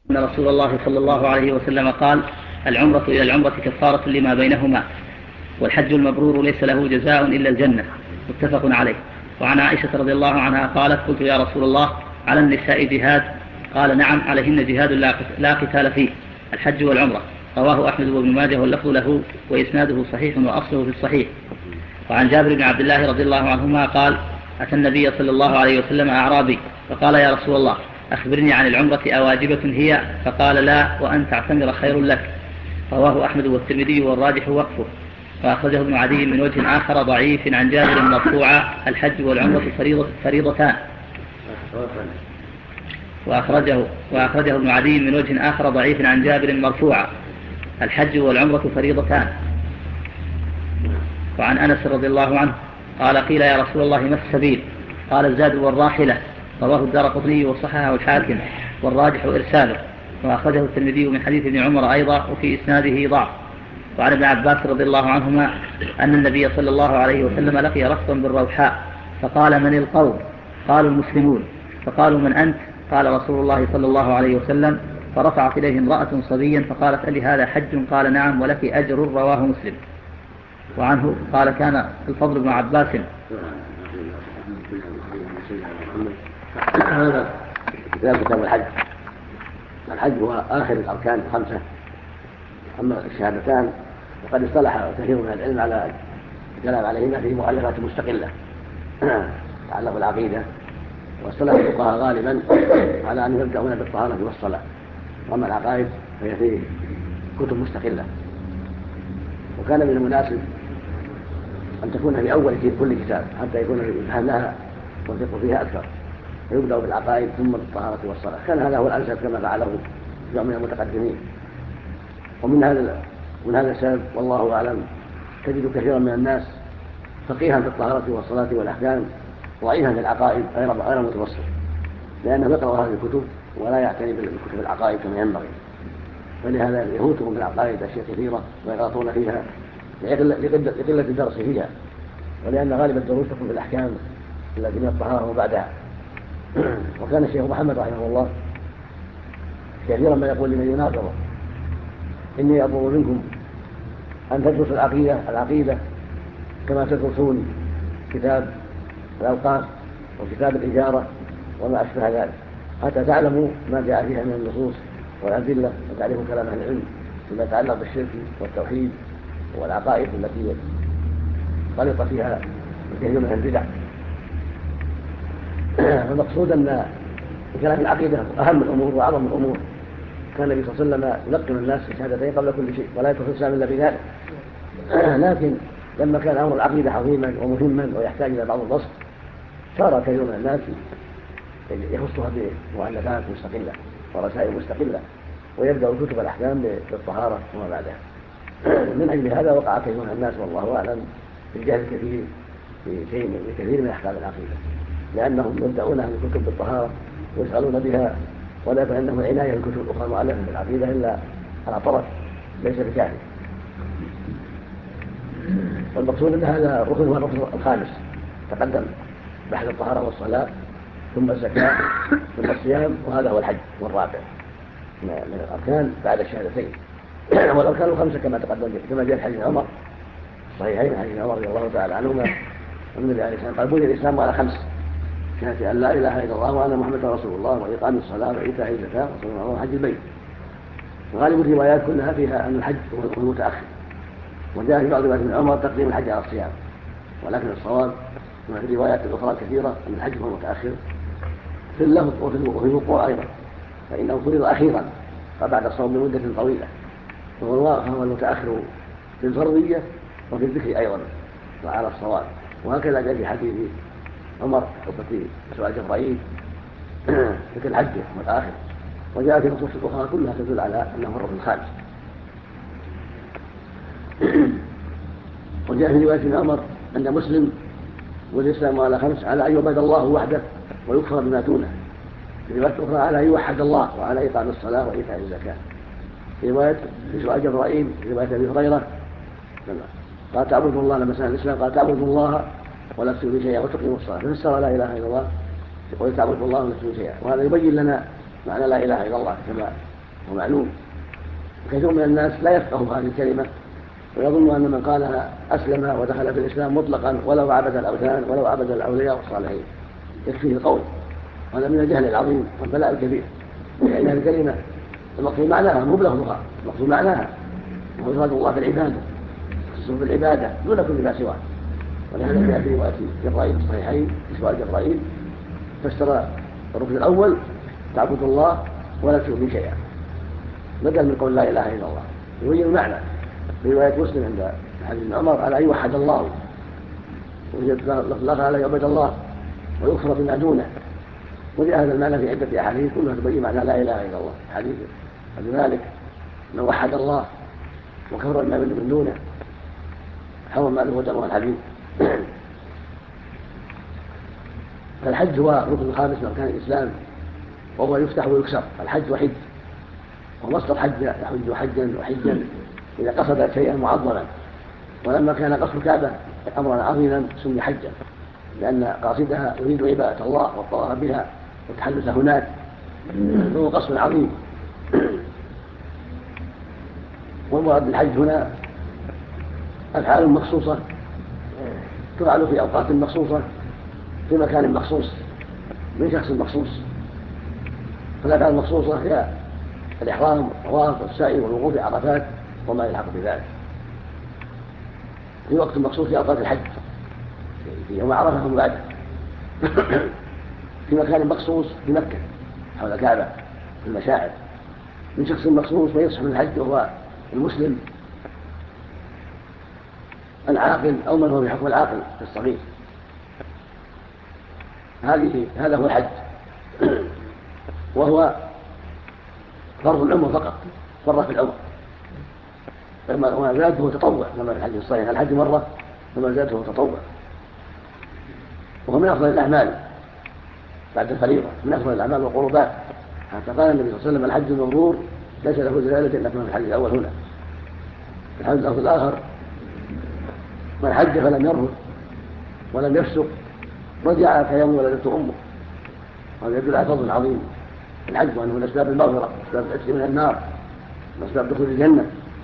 أن رسول الله صلى الله عليه وسلم قال: العمرة إلى العمرة كفارة لما بينهما، والحج المبرور ليس له جزاء إلا الجنة. متفق عليه. وعن عائشة رضي الله عنها قالت: قلت يا رسول الله على النساء جهاد؟ قال: نعم، عليهن جهاد لا قتال فيه، الحج والعمرة. رواه أحمد وابن ماجه واللفظ له وإسناده صحيح وأصله في الصحيح. وعن جابر بن عبد الله رضي الله عنهما قال: أتى النبي صلى الله عليه وسلم أعرابي فقال: يا رسول الله أخبرني عن العمرة أواجبة هي؟ فقال: لا، وأن تعتمر خير لك. رواه أحمد والترمذي والراجح وقفه. وأخرجه ابن عدي من وجه آخر ضعيف عن جابر مرفوعا: الحج والعمرة فريضتان. وأخرجه ابن عدي من وجه آخر ضعيف عن جابر مرفوعا: الحج والعمرة فريضتان. وعن أنس رضي الله عنه قال: قيل يا رسول الله ما السبيل؟ قال: الزاد والراحلة. رواه الدارقطني وصححه الحاكم والراجح إرساله. وأخرجه الترمذي من حديث ابن عمر أيضا وفي إسناده ضعف. وعن ابن عباس رضي الله عنهما أن النبي صلى الله عليه وسلم لقي ركبا بالروحاء فقال: من القوم؟ قالوا: المسلمون. فقالوا: من أنت؟ قال: رسول الله صلى الله عليه وسلم. فرفعت إليه امرأة صبيا فقالت: ألي هذا حج؟ قال: نعم، ولك أجر. رواه مسلم. وعنه قال: كان الفضل بن عباس. هذا كتاب الحج. الحج هو آخر الأركان الخمسة. أما الشهادتان وقد اصطلح كثير من العلم على الكلام عليهما في مؤلفات مستقلة تعلق بالعقيدة. واصطلح الفقهاء غالبا على أن يبدأون بالطهارة والصلاة، وأما العقائد فهي في كتب مستقلة. وكان من المناسب أن تكون في أول كل كتاب حتى يكون الفهم لها والفقه فيها أكثر، فيبدأ بالعقائد ثم بالطهارة والصلاة. كان هذا هو الأنسب كما فعله جمع من المتقدمين. ومن هذا السبب والله أعلم تجد كثيرا من الناس فقيها في الطهارة والصلاة والأحكام ضعيفا في العقائد غير متوسط، لأنه يقرأ هذه الكتب ولا يعتني بكتب العقائد كما ينبغي، فلهذا يفوتهم بالعقائد أشياء كثيرة ويغلطون فيها لقلة الدرس فيها، ولأن غالب الدروس تكون في الأحكام التي من الطهارة وبعدها. وكان الشيخ محمد رحمه الله كثيرا ما يقول لمن يناظره: إني أطلب منكم أن تدرسوا العقيدة كما تدرسون كتاب الأوقاف وكتاب الإجارة وما أشبه ذلك، حتى تعلموا ما جاء فيها من النصوص والأدلة، وتعرفوا كلام أهل العلم فيما يتعلق بالشرك والتوحيد والعقائد التي غلط فيها الكثير من البدع. فالمقصود أن كلام العقيدة أهم الأمور وأعظم الأمور. كان النبي صلى الله عليه وسلم يلقن الناس الشهادتين قبل كل شيء ولا يدخل الإسلام إلا بذلك. لكن لما كان أمر العقيدة عظيما ومهما ويحتاج إلى بعض البسط صار كثير من الناس يخصها بمؤلفات مستقلة ورسائل مستقلة، ويبدأ كتب الأحكام بالطهارة وما بعدها. من أجل هذا وقع كثير من الناس والله أعلم في الجهل الكثير في كثير من أحكام العقيدة، لأنهم يبدأونها من كتب بالطهارة ويشغلون بها، ولا يكون عندهم عناية بالكتب الأخرى المؤلفة بالعقيدة إلا على طرف ليس بكافي. والمقصود أن هذا الركن هو الركن الخامس، تقدم بحث الطهارة والصلاة ثم الزكاة ثم الصيام، وهذا هو الحج والرابع من الأركان بعد الشهادتين. والأركان الخمسة كما جاء حديث عمر صحيحين، حديث عمر رضي الله تعالى عنهما أن النبي عليه الصلاة والسلام قال: بني الإسلام على خمس: شهادة أن لا إله إلا الله وأن محمدا رسول الله وإقام الصلاة وإيتاء الزكاة وصوم رمضان وحج البيت. وغالب الروايات كلها فيها أن الحج هو المتأخر، وجاء في بعض روايات ابن عمر تقديم الحج على الصيام، ولكن الصواب كما في الروايات الأخرى الكثيرة أن الحج هو المتأخر في اللفظ وفي الوقوع أيضا، فإنه فرض أخيرا فبعد الصوم بمدة طويلة، فهو المتأخر في الفرضية وفي الذكر أيضا وعلى الصواب. وهكذا جاء في حديث عمر قصة سؤال جبرائيل ذكر الحج متأخر، وجاء في النصوص الأخرى كلها تدل على أنه الركن الخامس. وجاء في رواية ابن عمر عند مسلم: والإسلام على خمس: على أن يعبد الله وحده ويكفر بما دونه. في رواية أخرى: على أن يوحد الله وعلى إقام الصلاة وإيتاء الزكاة. في رواية في سؤال جبرائيل في رواية أبي هريرة قال: تعبدوا الله، لما سأل الإسلام قال: تعبدوا الله ولا تشركوا شيئا وتقيموا الصلاة، فسر لا إله إلا الله يقول: تعبدوا الله ولا تشركوا شيئا. وهذا يبين لنا معنى لا إله إلا الله كما ومعلوم. كثير من الناس لا يفقه هذه الكلمة ويظن أن من قالها أسلم ودخل في الإسلام مطلقا ولو عبد الأوثان ولو عبد الأولياء والصالحين، يكفيه القول. هذا من الجهل العظيم والبلاء الكبير، لأن هذه الكلمة المقصود معناها مو بلفظها، المقصود معناها وهو إفراد الله في العبادة، خصوصا في العبادة دون كل ما سواه. ولهذا جاء في رواية جبرائيل الصحيحين في سؤال جبرائيل فسر الركن الأول تعبد الله ولا تشرك به شيئا، بدل من قول لا إله إلا الله، يبين المعنى. في رواية مسلم عند حديث ابن عمر على أن يوحد الله، وجد لفظ على يعبد الله ويكفر بما دونه. وجاء هذا المعنى في عدة أحاديث كلها تبين معنى لا إله إلا الله. حديث لذلك من وحد الله وكفر بما من دونه حرم ماله ودمه الحديث. فالحج هو الركن الخامس من أركان الإسلام، وهو يفتح ويكسر. الحج وحج، ومصدر حج يحج حجا وحجا إذا قصد شيئا معظما، ولما كان قصد الكعبة أمرا عظيما سمي حجا، لأن قاصدها يريد عبادة الله والطواف بها والتحدث هناك، فهو قصد عظيم. والمراد بالحج هنا أفعال مخصوصة تفعل في أوقات مخصوصة في مكان مخصوص من شخص مخصوص. فالأفعال المخصوصة هي الإحرام والطواف والسعي والوقوف في عرفات وما يلحق بذلك في وقت مخصوص في أوقات الحج، في يوم عرفة ومن بعده، في مكان مخصوص في مكة حول الكعبة في المشاعر من شخص مخصوص ويصح من الحج وهو المسلم العاقل أو من هو في حكم العاقل الصغير. هذا هو الحج، وهو فرض العمر فقط، مرة في العمر، وما زاده تطوع كما في الحج الصحيح. الحج مرة وما زاده تطوع، وهو من أفضل الأعمال بعد الفريضة، من أفضل الأعمال والقربات، حتى قال النبي صلى الله عليه وسلم الحج المبرور ليس له زلالة إلا كما في الحج الأول هنا. الحج الآخر من حج فلم يرفث ولم يفسق رجع كيوم ولدته أمه. وهذا يدل على فضل عظيم الحج، وأنه من أسباب المغفرة، أسباب العتق من النار، من أسباب دخول الجنة.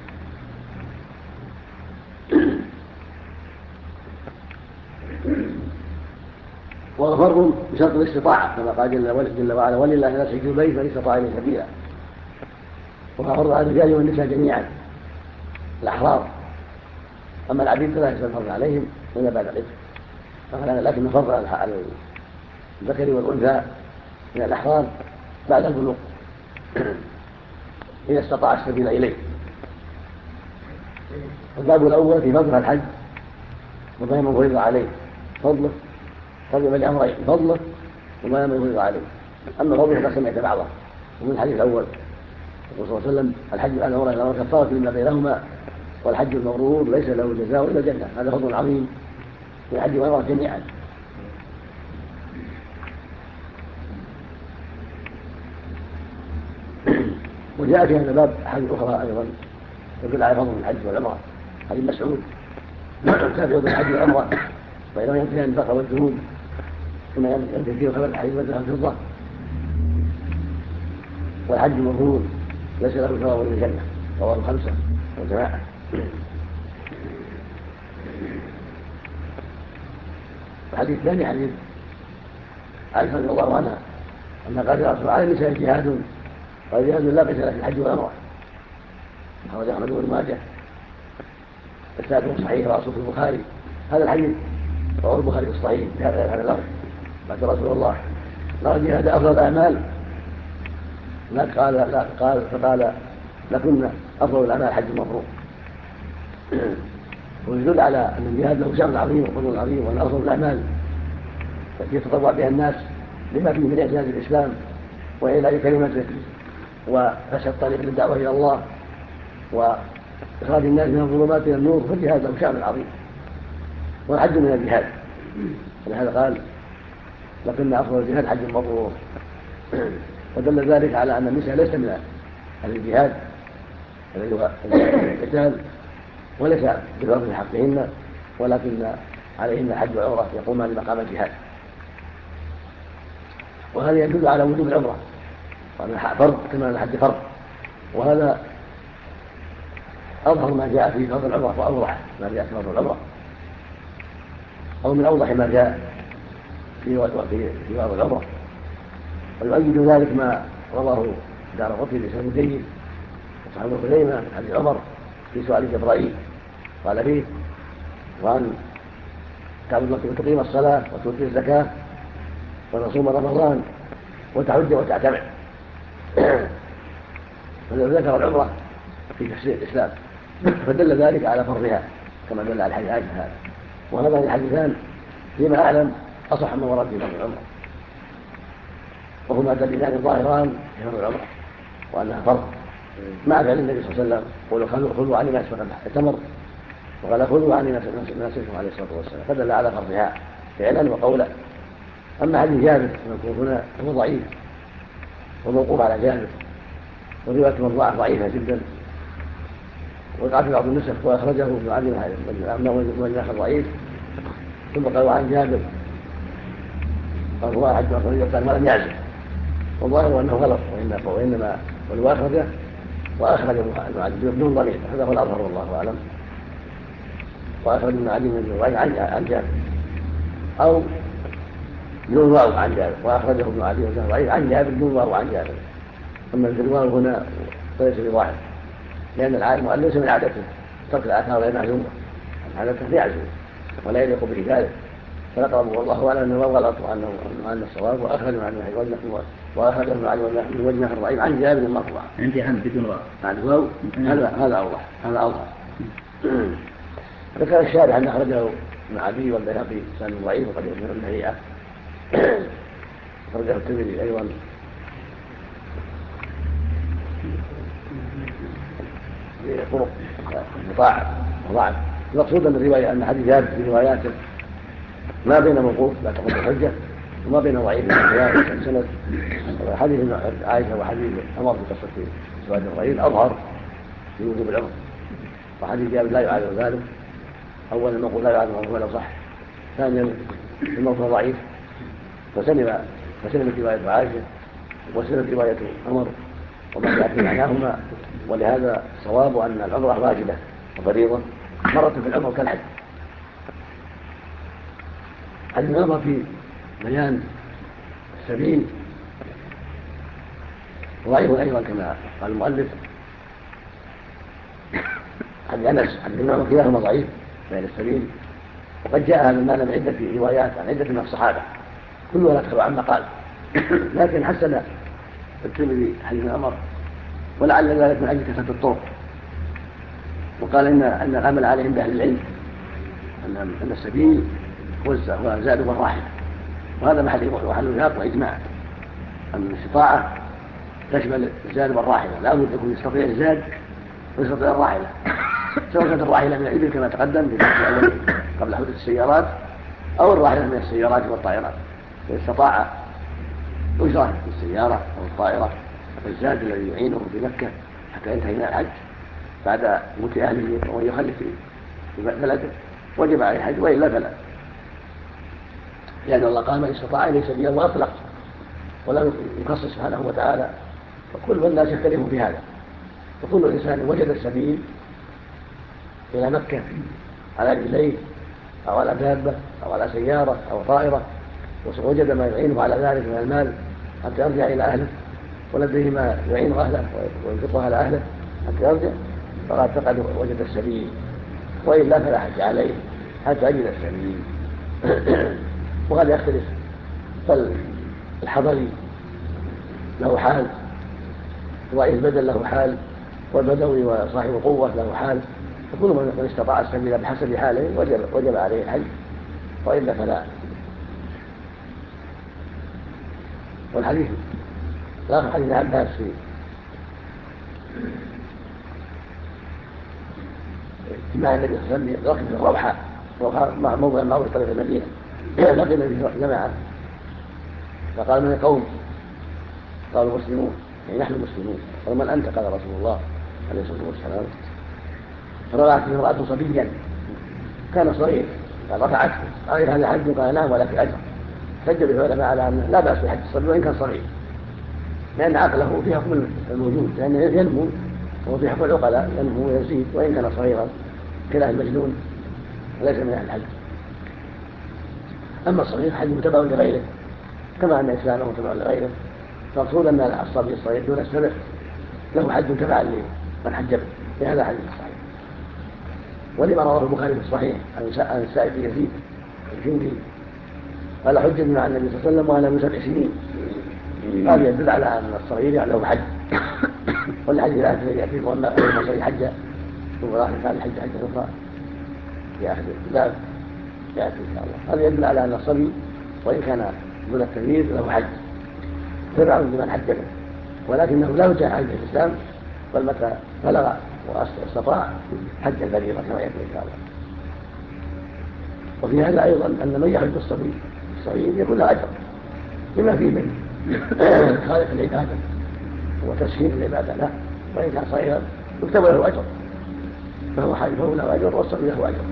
وهو فرض بشرط الاستطاعة كما قال جل وعلا ولله الناس حج البيت من استطاع إليه سبيلا. وهو فرض على الرجال والنساء جميعا الأحرار، أما العبيد فلا يحصل الفرض عليهم إلا بعد العتق، لكن الفرض على الذكر والأنثى من الأحرار بعد البلوغ إذا استطاع السبيل إليه. الباب الأول في فضل الحج وما لم يفرض عليه، فضله فضل الأمرين، فضله وما لم يفرض عليه. أما فضله فقد سمعت بعضه، ومن الحديث الأول يقول صلى الله عليه وسلم الحج على العمرة إلى كفارة لما بينهما والحج المبرور ليس له جزاء إلا الجنة. هذا فضل عظيم في الحج والعمرة جميعا. وجاء في هذا الباب أحاديث أخرى أيضا تدل على فضل الحج والعمرة. حديث مسعود تابع بين الحج والعمرة بينما ينتهي الفقر والذنوب ثم ينتهي فيه خبر الحديث والذهب الفضة، والحج المبرور ليس له ثواب إلا الجنة. رواه الخمسة والجماعة. الحديث الثاني حديث عائشة رضي الله عنها أنها قالت يا رسول الله على النساء جهاد، قال جهاد لا قتال في الحج والعمرة. أخرج أحمد بن ماجه السادس صحيح وأصله في البخاري. هذا الحديث رواه البخاري في الصحيح بهذا اللفظ قال رسول الله لا جهاد أفضل الأعمال، فقال لكن أفضل الأعمال الحج المبرور. ويدل على أن الجهاد له شأن عظيم وفضل عظيم، وأن أفضل الأعمال يتطوع بها الناس لما فيه من إعزاز الإسلام وإعلاء كلمته وفشل الطريق للدعوة إلى الله وإخراج الناس من الظلمات إلى النور. فالجهاد له شأن عظيم والحج من الجهاد، ولهذا قال لكن أفضل الجهاد حج المبرور. ودل ذلك على أن النساء ليس من أهل الجهاد الذي هو القتال وليس بفرض حقهن، ولكن عليهن الحج والعمرة يقومان مقام الجهاد. وهذا يدل على وجوب العمرة وأن فرض كما أن الحج فرض، وهذا أظهر ما جاء في فضل العمرة وأوضح ما جاء في فضل العمرة، أو من أوضح ما جاء في فضل العمرة. ويؤيد ذلك ما رواه دارقطني بسند جيد وصحابه خزيمة عن حديث عمر في سؤال جبرائيل قال فيه: وأن تعبد الله وتقيم الصلاة وتؤتي الزكاة وتصوم رمضان وتحج وتعتمر. فذكر العمرة في تفسير الإسلام فدل ذلك على فرضها كما دل على الحديث عائشة هذا. وهذان الحديثان فيما أعلم أصح ما ورد في فرض العمرة، وهما دليلان ظاهران في فرض العمرة وأنها فرض، مع فعل النبي صلى الله عليه وسلم قولوا خذوا عني مناسككم قد اعتمر، وقال خذوا عني مناسككم عليه الصلاة والسلام، فدل على فرضها فعلا وقولا. أما حديث جابر المذكور هنا فهو ضعيف وموقوف على جابر، ورواية المرضعة ضعيفة جدا، وقع في بعض النسخ وأخرجه ابن عدي من آخر ضعيف، ثم قالوا عن جابر قال هو حج أخرجه قال ولم يعزم، والظاهر أنه غلط، وإنما والواخرجه وأخرج ابن عدي بدون ضمير، هذا هو الأظهر والله أعلم. وأخرج ابن عدي من الرواية عن جابر أو بدون واو عن جابر، وأخرجه ابن عدي من الرواية عن جابر بدون واو عن جابر. أما الواو هنا فليس بواحد، لأن المؤلف ليس من عادته ترك الآثار غير معلومة، عادته يعزم ولا يليق به ذلك، فنقرب والله أعلم أنه غلط وأن الصواب. وأخرج ابن عدي من وجه آخر ضعيف عن جابر مرفوعا عندي عن بدون واو عن واو، هذا أوضح هذا أظهر. ذكر الشارع أن أخرجه ابن عدي والبيهقي سند ضعيف وقد يكون ابن هيئة، أخرجه الترمذي أيضا بطرق وضعف. المقصود أن الرواية أن حديث جابر في رواياته ما بين موقوف لا تقوم الحجة وما بين ضعيف سند. حديث عائشة وحديث عمر في قصة زواج الرجل أظهر في وجوب العمر، وحديث جابر لا يعارض ذلك. أولا الموقوف لا يعارض الموضوع ولا صح، ثانيا الموضوع ضعيف فسلمت رواية عائشة وسلمت رواية عمر وما جاء في معناهما. ولهذا الصواب أن العمرة واجبة وفريضة مرة في العمر كالحج. حديث العمرة في بيان السبيل ضعيف أيضا كما قال المؤلف. حديث أنس حديث العمرة كلاهما ضعيف بين السبيل، وقد جاء هذا المعنى من عدة روايات عن عدة من الصحابة كلها تدخل عما قال، لكن حسن الترمذي حديث العمر ولعل ذلك من أجل كثرة الطرق، وقال أن العمل عليه عند أهل العلم أن السبيل هو زاد والراحلة، وهذا محل وفاق وإجماع أن الاستطاعة تشمل الزاد والراحلة، لا بد يكون يستطيع الزاد ويستطيع الراحلة، سواء كانت الراحلة من الإبل كما تقدم في الأول قبل حدوث السيارات أو الراحلة من السيارات والطائرات، واستطاع أجرة في السيارة أو الطائرة والزاد الذي يعينه في مكة حتى ينتهي من الحج بعد موت أهله ومن يخلف في بلده وجب عليه الحج، وإلا فلا، لأن الله قال من استطاع إليه سبيلا وأطلق ولم يخصص سبحانه وتعالى، وكل الناس يختلفون في هذا، وكل إنسان وجد السبيل إلى مكة على رجليه أو على دابة أو على سيارة أو طائرة ووجد ما يعينه على ذلك من المال حتى يرجع إلى أهله ولديه ما يعين أهله وينفقه على أهله حتى يرجع فقد وجد السبيل، وإلا فلا حج عليه حتى يجد السبيل. وهذا يختلف، فالحضري له حال، ضعيف البدن له حال، والبدوي وصاحب القوة له حال، فكل من استطاع السبيل بحسب حاله وجب عليه الحج، وإلا فلا. والحديث الآخر حديث عباس في اجتماع النبي صلى الله عليه وسلم ركب الروحاء موضع معروف طريق المدينة، لقي النبي جماعة فقال من القوم؟ قالوا مسلمون، يعني نحن مسلمون. قال من أنت؟ قال رسول الله عليه الصلاة والسلام. فرفعت امرأة صبيا كان صغير قال رفعته قال هذا حج؟ قال نعم ولك أجر. حج به العلماء على أن لا بأس بحج الصبي وإن كان صغير، لأن عقله في حكم الموجود، لأنه ينمو وهو في حكم العقلاء، ينمو ويزيد وإن كان صغيرا خلاف المجنون وليس من أهل الحج. أما الصغير حج متبع لغيره كما أن إسلامه متبع لغيره، فالمقصود أن الصبي الصغير دون السبع له حج تبعا لمن حج به، لهذا حديث الصحيح. ولما رواه البخاري في الصحيح عن السائب بن يزيد الجندي قال حج مع النبي صلى الله عليه وسلم وأنا من 7 سنين، قال يدل على أن الصغير له حج. والحديث الآخر يأتي وأما الصغير حج ثم راح كان الحج حجة أخرى في آخر الباب يأتي إن شاء الله. هذا يدل على أن الصبي وإن كان دون التمييز له حج تبع لمن حج به، ولكنه لا يرجع حج الإسلام، بل متى بلغ واستطاع حج الفريضة كما يأتي إن شاء الله. وفي هذا أيضا أن من يحج الصبي الصغير يكون له أجر لما فيه من خالق العبادة وتسهيل العبادة له، وإن كان صغيرا يكتب له أجر، فهو له أجر والصبي له أجر.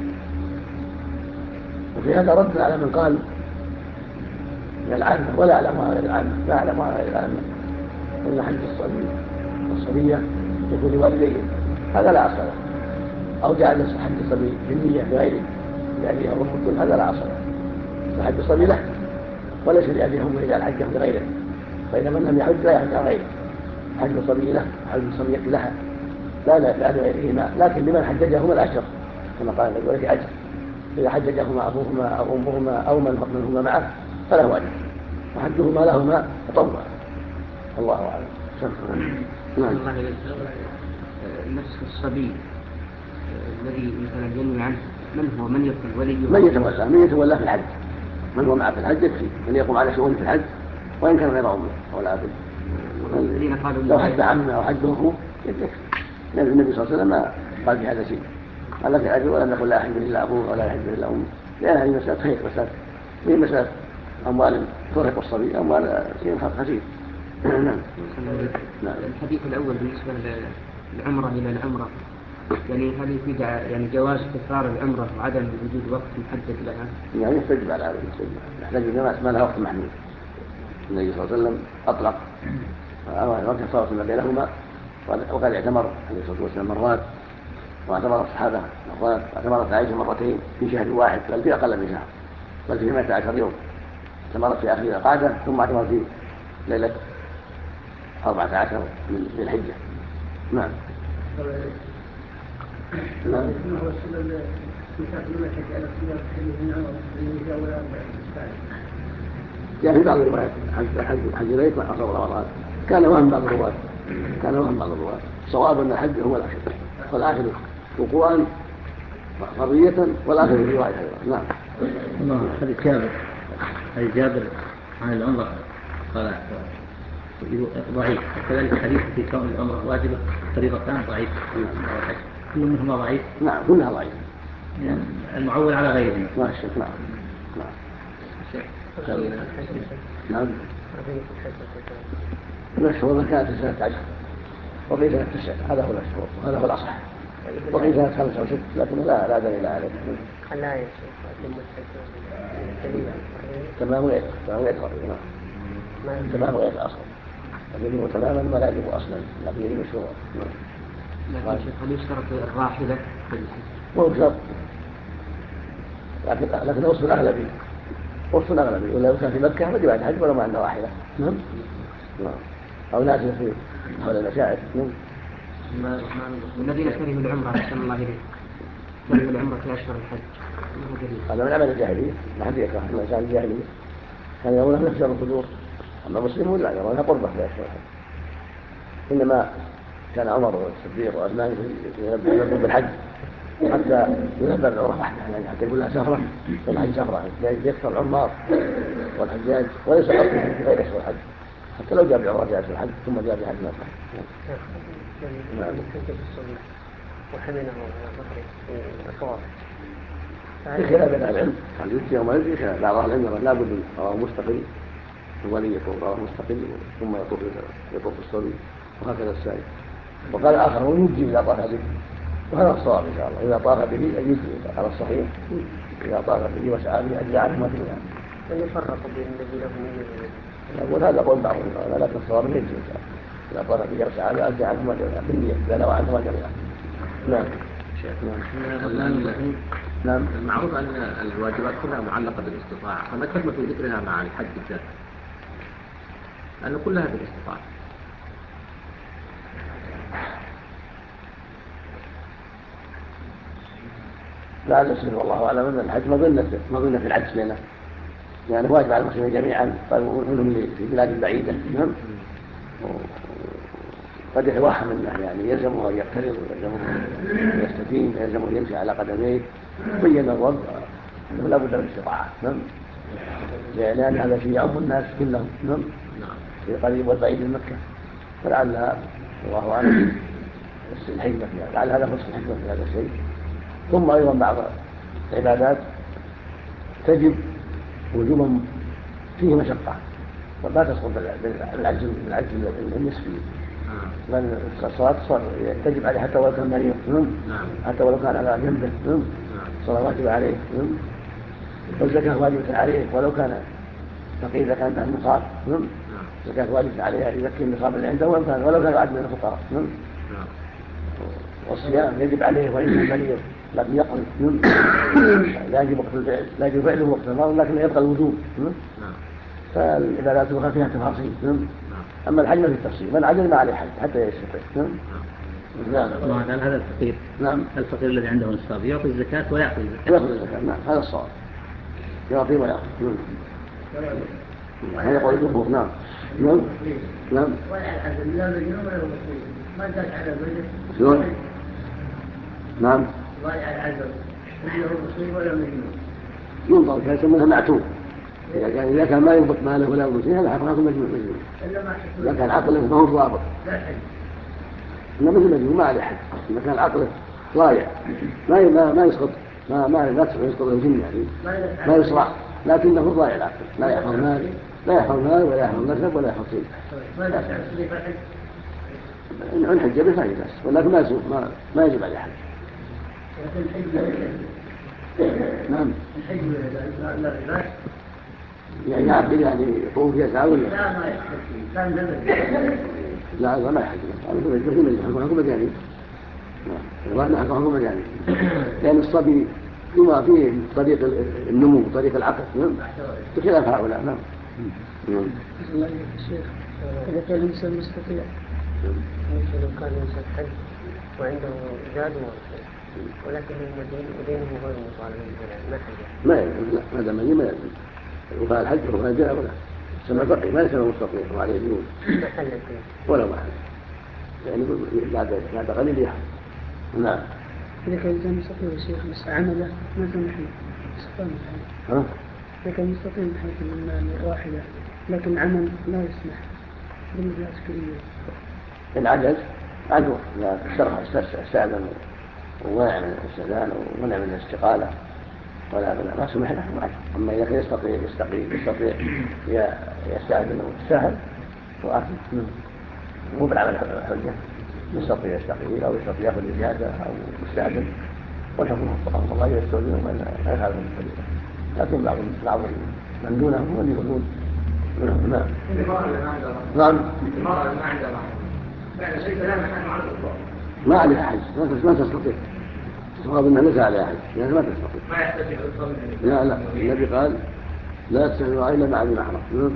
وفي هذا رد على من قال من العامة ولا أعلمها غير العامة، لا أعلمها غير العامة، أن حج الصبي والصبية يكون لوالديه، هذا لا أصل له. أو جعل حج الصبي بالنية بغيره لأبيه أو أمه، هذا لا أصل له. فحج الصبي له وليس لأبيه أمه إذا حجه لغيره، فإذا من لم يحج لا يحج عن غيره. حج الصبي له حج الصبية لها لا لغيرهما، لكن لمن حججهما الأجر كما قال النبي ولك أجر. إذا حججهما أبوهما أو أمهما أو من هما معه فله أجر، وحجهما لهما تطوع. الله أعلم. نفس الصبي الذي مثلا ينوي عنه من هو من يكون ولي؟ من يتولى في الحج، من هو معه في الحج يكفي، من يقوم على شؤون في الحج وإن كان غير أمه ولا أبيه. لو حج عمه أو حج أخوه يكفي، لأن النبي صلى الله عليه وسلم ما قال في هذا شيء، قال لك أجر ولم يقل لا يحج إلا أبوه ولا يحج إلا أمه، لأن هذه مسألة خير، مسألة أموال ترهق الصبي، أموال شيء خفيف. نعم. الحديث الأول بالنسبة للعمرة إلى العمرة، يعني هل يفيد يعني جواز تكرار العمرة وعدم وجود وقت محدد لها؟ يعني يستجب على هذا، يحتاج إلى ما لها وقت محدود. النبي صلى الله عليه وسلم أطلق وقت صارت ما بينهما، وقد اعتمر عليه الصلاة والسلام مرات، واعتمر الصحابة مرات، واعتمرت عائشة مرتين في شهر واحد، بل في أقل من شهر، بل في 18 يوم. اعتمرت في آخر القعدة ثم اعتمرت في ليلة 14 من ذي الحجة. نعم. جاء في بعض الروايات حج البيت مع صوم رمضان كان وهم بعض الرواة، الصواب أن الحج هو الآخر، والآخر وقوعا فرضية والآخر في رواية أيضا. نعم. الله. حديث جابر عن العمرة قال ضعيف، وكذلك حديث في كون العمرة واجبة فريضتان ضعيف. كل منهما ضعيف. نعم كلها ضعيف، يعني المعول على غيره. ما الشك. نعم. نعم. المشهور ما كانت سنة 10 وقيل سنة 9، هذا هو المشهور وهذا هو الأصح، وقيل سنة 5 و6 لكن لا دليل عليه. لا يا شيخ يتم الحج تمام غير تمام غير الأصل، يجب تماما ولا يجب أصلا، لكن يجب الشروط. لكن هل يشترط الراحلة في الحج؟ مو بشرط، لكن وصف الأغلبي ولا كان في مكة فجب على الحج ولو ما عنده راحلة. نعم. أو ناس في حول المشاعر. الذين كرهوا العمرة أحسن الله إليه، كرهوا العمرة في أشهر الحج، هذا من عمل الجاهلية، ما حد يكره الإنسان الجاهلية، كان يرونه نفس القدور. أما المسلمون لا يرونها قربة في أشهر الحج، إنما كان عمر والصديق وعثمان يلبون بالحج حتى يلبى العمرة وحدها، يعني حتى يقول لها سفرة والحج سفرة، يكثر العمار والحجاج وليس قصده في غير أشهر الحج، حتى لو جاء بعمرة في أشهر الحج ثم جاء بحج مكة. وحمله ظهره في الطواف. في خلاف بين العلم هل يجزي او ما يجزي، خلاف بعض اهل العلم لا بد رواه مستقل، الولي يكون رواه مستقل ثم يطوف الصبي وهكذا السائل. وقال اخر يجزي اذا طاف به، وهذا الصواب ان شاء الله، اذا طاف به يجزي على الصحيح، اذا طاف به وسعى به اجزاء عنه ما في. من يفرق بين الذي له نية يقول هذا قول بعض العلماء لا تصور من يجوز إذا قال في يرجع هذا أرجع عنه ما جمع بالنية إذا نوى عنه ما جمع. نعم. نعم. المعروف أن الواجبات كلها معلقة بالاستطاعة، فما الحكمة في ذكرها مع الحج بالذات؟ لأن كلها بالاستطاعة. لا نسأل والله أعلم أن الحج مظنة في العجز بينه، يعني واجب على المسلمين جميعا وهم في بلاد بعيدة. قد يتوهم انه يعني يلزمه ان يقترض ويلزمه ان يستدين ويلزمه ان يمشي على قدميه. بين الرب انه لا بد من الاستطاعه. لان هذا شيء يعم الناس كلهم في القريب والبعيد من مكه، فلعل الله اعلم الحكمه فيها، لعل هذا فصل الحكمه في هذا الشيء. ثم ايضا بعض العبادات تجب وجوبا فيه مشقه ولا تسقط بالعجز النسبي. الصلاة تجب عليه حتى ولو كان مريض، حتى ولو كان على جنبه، الصلاة واجبة عليه، والزكاة واجبة عليه ولو كان فقير إذا كانت النصاب، الزكاة واجبة عليه يزكي النصاب اللي عنده ولو كان يعد من الفقراء. والصيام يجب عليه وإن كان مريض لكن يقضي، لا يجب فعله وقت المرض لكن يبقى الوجوب. فالعبادات الأخرى فيها تفاصيل. أما الحج ما في التفصيل، من عجل ما عليه حج حتى يستطيع. نعم. هذا الفقير. نعم. الفقير الذي عنده نصاب يعطي الزكاة ويعطي الزكاة. يعطي الزكاة. نعم هذا الصواب. يعطي ويعطي. هذا قول الجمهور. نعم. نعم. نعم. شلون؟ نعم. ينظر كان يسمونها معتوب. إذا كان ما يضبط ماله ولا مسلم هذا حقا يكون مجنون. إذا كان عقله فهو ضابط. إنما مثل مجنون ما عليه حد. إذا كان عقله ضايع ما يسقط ما يسقط الجن يعني ما يسرع، لكنه ضايع العقل لا يحفظ مال ولا يحفظ نسب ولا يحفظ شيء. إن حج بفعل بس ولكن ما يجب عليه حج. نعم. يعني يعقل يعني يقوم في أسعى ولا لا هذا ما يحج. هذا حكم مجاني. الظاهر حكم مجاني لأن الصبي يما فيه طريق النمو طريق العقل بخلاف هؤلاء. نعم. الله الشيخ إذا كان الإنسان مستطيع مثل لو كان الإنسان حج وعنده زاد ولكن ودينه غير مطالب ما حج ما يلزم. لا هذا مدين ما يلزم. وفاء الحج وفاء جاء ولا سمى بقي ما يسمى مستطيع وعليه ديون ولا محل يعني بعد قليل يحج. نعم. إذا كان الإنسان مستطيع يا شيخ بس عمله ما سمح له استطاع الحج. إذا كان مستطيع من حيث المال واحدة لكن العمل لا يسمح بالنسبة للعسكرية. العجز عجوة لا الشرع استأذن ومنع من الاستئذان ومنع من الاستقالة ولا ما سمح له. أما إذا كان يستطيع يستأذن ويستاهل وأكل مو بالعمل حجة. يستطيع يستقيل أو يستطيع يأخذ إجازة أو يستأذن والحكم فقط الله يستأذن ومن لا يفعل بالطريقة. لكن بعض من دونهم هم اللي يقولون نعم. ما عليها حج ما تستطيع. الصواب انها ليس عليها حج يعني ما تستطيع. لا النبي قال لا تستطيع الا مع ذي محرم.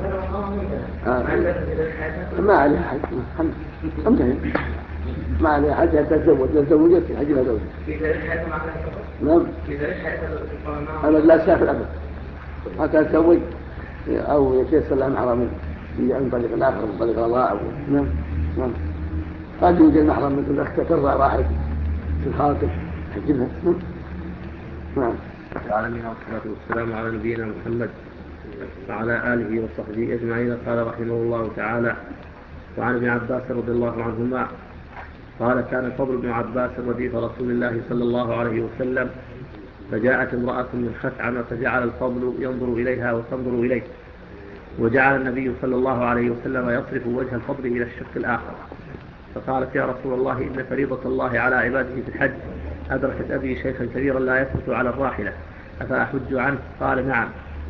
ما عليها حج انتهي. ما عليها حج حتى تزوجت حجها زوجها. نعم. أنا لا تسافر أبدا حتى تزوج أو يتيسر لها محرم من طريق الآخر من طريق الله. نعم. قد يوجد محرم مثل الأخت ترضى واحد في الخاطر حجبها. نعم. العالمين والصلاة والسلام على نبينا محمد وعلى آله وصحبه أجمعين. قال رحمه الله تعالى: وعن ابن عباس رضي الله عنهما قال: كان الفضل بن عباس رديف رسول الله صلى الله عليه وسلم، فجاءت امرأة من خثعم فجعل الفضل ينظر إليها وتنظر إليه، وجعل النبي صلى الله عليه وسلم يصرف وجه الفضل إلى الشق الآخر، فقالت: يا رسول الله إن فريضة الله على عباده في الحج أدركت أبي شيخا كبيرا لا يثبت على الراحلة أفأحج عنه؟ قال: نعم.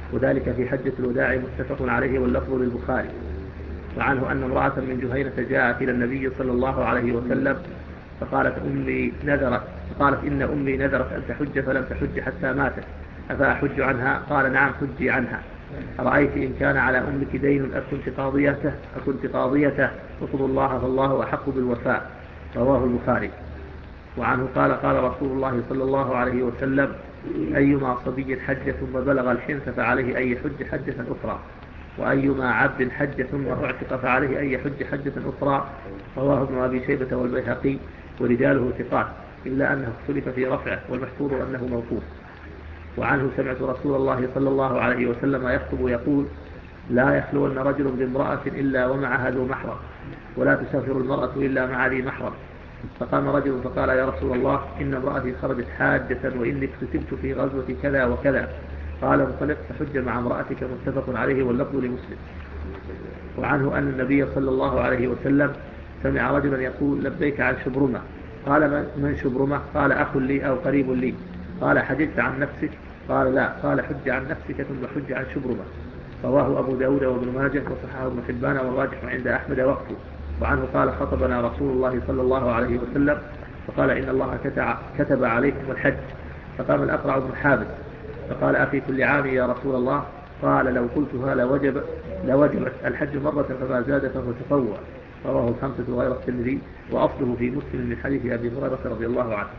وذلك في حجة الوداع متفق عليه واللفظ للبخاري. وعنه أن امرأة من جهينة جاءت إلى النبي صلى الله عليه وسلم فقالت إن أمي نذرت أن تحج فلم تحج حتى ماتت، أفأحج عنها؟ قال نعم حجي عنها. أرأيت إن كان على أمك دين أكنت قاضيته اقضوا الله فالله أحق بالوفاء. رواه البخاري. وعنه قال قال رسول الله صلى الله عليه وسلم أيما صبي حج ثم بلغ الحنث فعليه أن يحج حجة أخرى، وأيما عبد حج ثم اعتق فعليه أن يحج حجة أخرى. رواه ابن أبي شيبة والبيهقي ورجاله ثقات، إلا أنه اختلف في رفعه، والمشهور أنه موقوف. وعنه سمعت رسول الله صلى الله عليه وسلم يخطب يقول لا يخلون رجل بامرأة إلا ومعها ذو محرم، ولا تسافر المرأة إلا مع ذي محرم. فقام رجل فقال يا رسول الله إن امرأتي خرجت حاجة وإني اقتتلت في غزوة كذا وكذا. قال انطلق فحج مع امرأتك، متفق عليه واللفظ لمسلم. وعنه أن النبي صلى الله عليه وسلم سمع رجلا يقول لبيك عن شبرمة. قال من شبرمة؟ قال أخ لي أو قريب لي. قال حججت عن نفسك؟ قال لا. قال حج عن نفسك ثم حج عن شبرمة. رواه أبو داود وابن ماجه وصححه ابن حبان والراجح عند أحمد وقفه. وعنه قال خطبنا رسول الله صلى الله عليه وسلم فقال إن الله كتب عليكم الحج. فقام الأقرع بن حابس فقال أفي كل عام يا رسول الله؟ قال لو قلتها لوجبت الحج مرة فما زاد فهو تطوع. رواه الخمسة غير الترمذي، وأصله في مسلم من حديث أبي هريرة رضي الله عنه.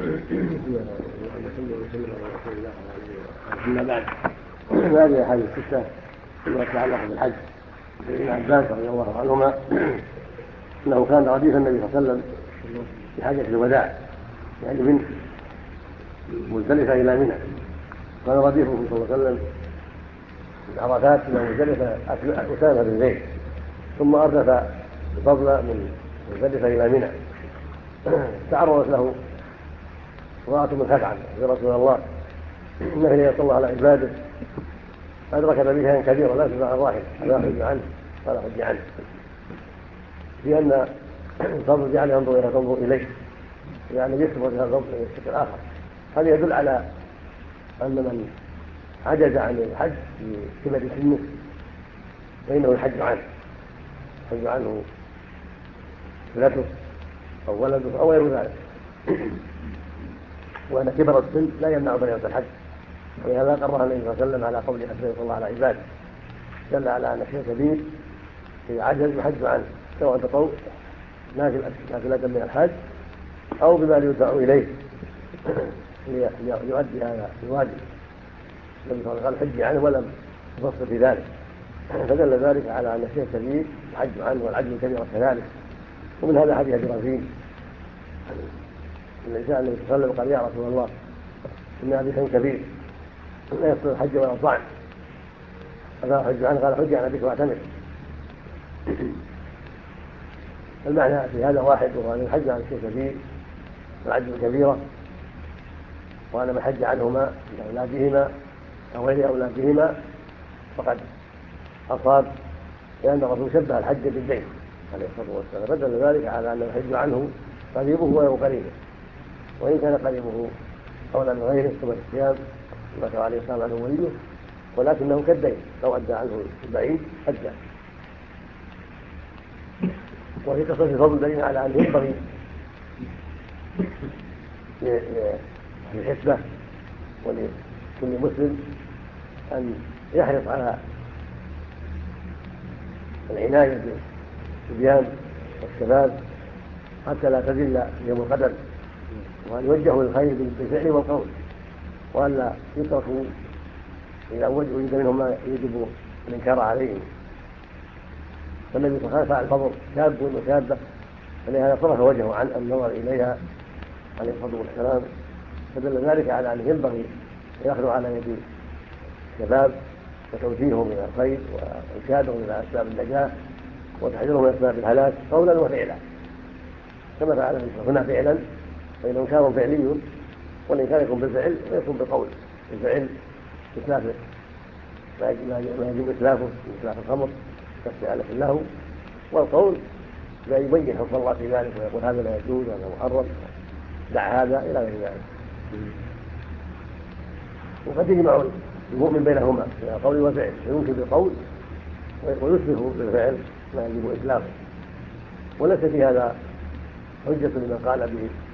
أما بعد، هذه الأحاديث الستة فيما يتعلق بالحج. ابن عباس رضي الله عنهما أنه كان رديف النبي صلى الله عليه وسلم في حجة الوداع، يعني من مزدلفة إلى منى. كان رديفه صلى الله عليه وسلم من عرفات إلى مزدلفة أسامة بن زيد، ثم أردف الفضل من مزدلفة إلى منى. تعرضت له امرأة من خثعم يا رسول الله إنه يصلى الله على عباده أدرك به شيئا كبيرا لا تدع الراحل لا حج عنه. قال حج عنه، في أن الفضل جعل ينظر إلى تنظر إليه، يعني يكتب هذا الفضل إلى الشق الآخر. هذا يدل على أن من عجز عن الحج في كبر سنه فإنه الحج عنه، الحج عنه ابنته أو ولده أو غير ذلك، وأن كبر السن لا يمنع فريضة الحج. ولهذا قررها النبي صلى الله عليه وسلم على قوله حسبه الله على عباده، دل على أن الشيء كبير إذا عجز يحج عنه، سواء تطوع نافلة من الحج أو بما يدفع إليه ليؤدي هذا الواجب. النبي صلى الله عليه وسلم حج عنه ولم يفصل في ذلك، فدل ذلك على أن الشيء كبير يحج عنه والعجز الكبير كذلك. ومن هذا حديث أبي رزين الذي سأل النبي صلى الله عليه وسلم قال يا رسول الله إن أبي شيء كبير لا يستطيع الحج ولا الطعن، فقال حج عنه. قال حج عن أبيك واعتمر. المعنى في هذا واحد، وهو أن الحج عن الشيء كبير والعجز الكبيرة، وأن من حج عنهما لأولادهما أو غير أولادهما فقد أصاب، لأن الرسول شبه الحج بالدين عليه الصلاة والسلام، فدل ذلك على أن الحج عنه قريبه وغير قريبه، وإن كان قريبه أولى من غيره كما في الصيام كما كان عليه السلام عنه وليه، ولكنه كالدين لو أدى عنه البعيد أدى. وفي قصة الفضل دليل على أنه ينبغي للحسبة ولكل مسلم أن يحرص على العناية بالصبيان والشباب حتى لا تزل بهم القدم، وأن يوجهوا للخير بالفعل والقول، وأن لا يتركوا إذا وجد منهم ما يجب الإنكار عليهم. فالنبي صلى الله عليه وسلم فعل الفضل شاب وشابة، فلهذا صرف وجهه عن النظر إليها عليه الصلاة والسلام، فدل ذلك على أنه ينبغي يأخذ على يد الشباب وتوجيههم إلى الخير وإرشادهم إلى أسباب النجاة وتحذيرهم من أسباب الهلاك قولا وفعلا، كما فعل هنا فعلا، فإنه إنكار فعلي، والإنكار يكون بالفعل ويكون بالقول. الفعل إتلاف ما يجب إتلافه من إتلاف الخمر كاستعانة له، والقول لا يبين حكم الله في ذلك ويقول هذا لا يجوز هذا محرم دع هذا إلى غير ذلك. وقد يجمع المؤمن بينهما بين القول والفعل، فيمكن بالقول ويشبه بالفعل ما يجب إسلامه. وليس في هذا حجة لمن قال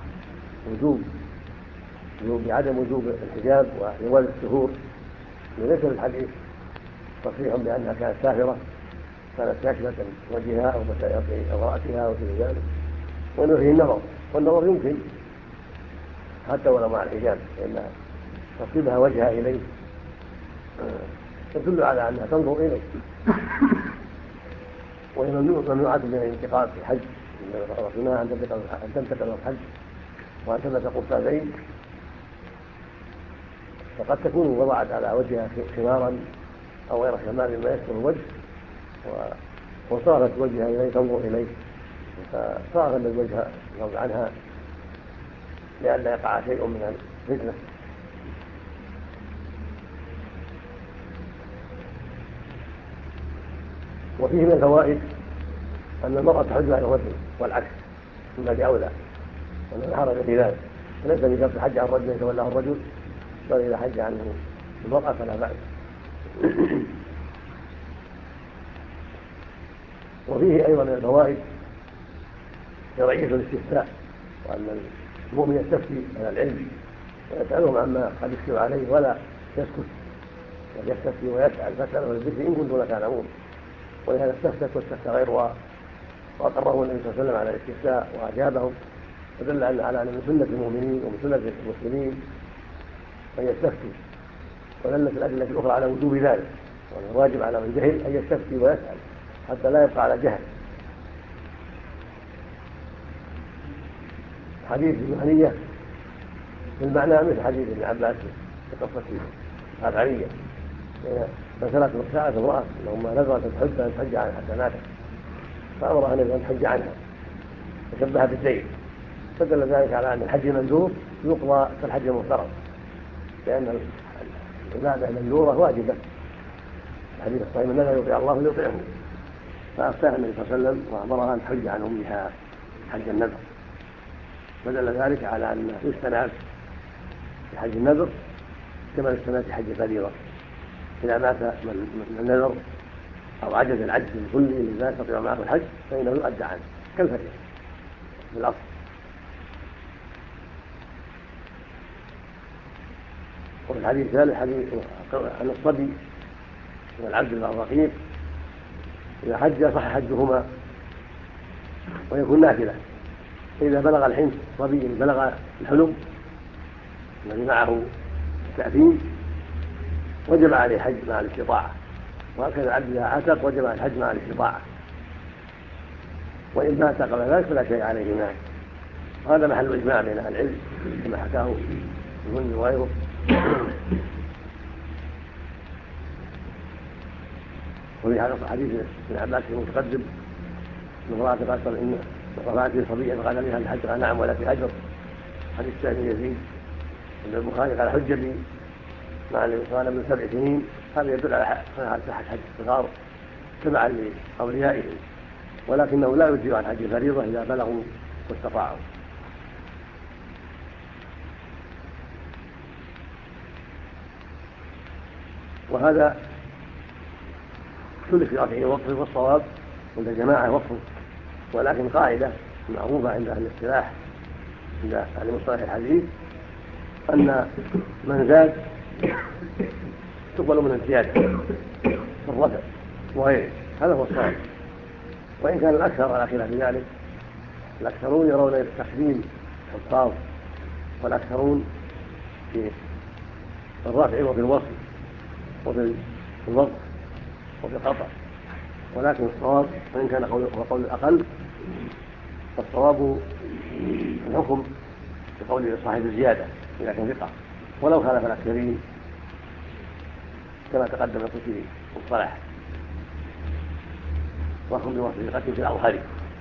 بعدم وجوب الحجاب وجواز السهور، ليس في الحديث تصريح بأنها كانت سافرة، كانت كاشفة وجهها أو رأسها أو في ذلك، وإنه فيه النظر، والنظر يمكن حتى ولو مع الحجاب، لأن تصيبها وجهها إليه تدل على أنها تنظر إليه. وهي ممنوعة من الانتقاد في الحج، رسولنا أن تنتقد الحج وأن تلبس قفازين، فقد تكون وضعت على وجهها خمارا أو غير خمار ما يستر الوجه، وصارت وجهها إليه تنظر إليه، فصار من الوجه يغض عنها لئلا يقع شيء من الفتنة. وفيه من الفوائد أن المرأة تحج عن الرجل والعكس من باب أولى، وأن لا حرج في ذلك، فليس بشرط الحج عن الرجل يتولاه الرجل، بل إذا حج عنه المرأة فلا بأس. وفيه أيضا من الفوائد شرعية الاستفتاء، وأن المؤمن يستفتي على العلم ويسألهم عما قد يشكل عليه ولا يسكت، بل يستفتي ويسأل فاسألوا الذكر إن كنتم لا تعلمون. ولهذا استفتت واستفتى غيرها وأقره النبي صلى الله عليه وسلم على الاستفتاء وأجابهم، فدل على أن من سنة المؤمنين ومن سنة المسلمين أن يستفتوا، ودلت الأدلة الأخرى على وجوب ذلك، وأن الواجب على من جهل أن يستفتي ويسأل حتى لا يبقى على جهل. حديث الجهنية في المعنى مثل حديث ابن عباس في قصة العرية، فسألت امرأة لما نذرت أن تحج عن حسناته، فأمرها النبي أن تحج عنها، فشبهها بالدين، فدل ذلك على أن الحج المندوب يقضى كالحج المفترض، لأن العبادة المندورة واجبة. الحديث الصحيح من لا يطيع الله ليطيعه، فأفتاها النبي صلى الله عليه وسلم وأمرها أن تحج عن أمها حج النذر، فدل ذلك على أن يستناب في حج النذر كما يستناب في حج الفريضة. إذا مات من النذر أو عجز العجز الكلي لا يستطيع معه الحج فإنه يؤدى عنه كالفريضة بالأصل. وفي الحديث الثالث حديث عن الصبي والعبد الرقيق، إذا حج صح حجهما ويكون نافلة، فإذا بلغ الحنث صبي بلغ الحلم الذي معه التأثيم وجب عليه الحج مع الاستطاعة، وهكذا العبد إذا عتق وجب عليه الحج مع الاستطاعة، وإن مات قبل ذلك فلا شيء عليه معه. وهذا محل إجماع بين أهل العلم كما حكاه ابن وغيره. وفي هذا حديث ابن عباس المتقدم من امرأة قالت إن رفعت لي صبيا فقال لها الحج قال نعم ولك أجر. حديث سهل بن يزيد عند البخاري قال حج بي مع النبي صلى الله عليه وسلم من 7 سنين، هذا يدل على صحة حج الصغار تبعا لأوليائهم، ولكنه لا يجزي عن حج الفريضة إذا بلغوا واستطاعوا. وهذا اختلف في رفعه ووقفه، والصواب عند الجماعة وقفه، ولكن قاعدة معروفة عند أهل الاصطلاح عند أهل مصطلح الحديث أن من زاد تقبل من الزيادة في الرفع وغيره، هذا هو الصواب. وإن كان الأكثر على خلاف ذلك، الأكثرون يرون التقديم الحفاظ، والأكثرون في الرفع وفي الوصل وفي الوقف وفي القطع، ولكن الصواب وإن كان هو قول الأقل، فالصواب الحكم بقول صاحب الزيادة إذا كان ثقة ولو خالف الأكثرين كما تقدم في الصلاح، وهم بوصف ثقة في الأظهر.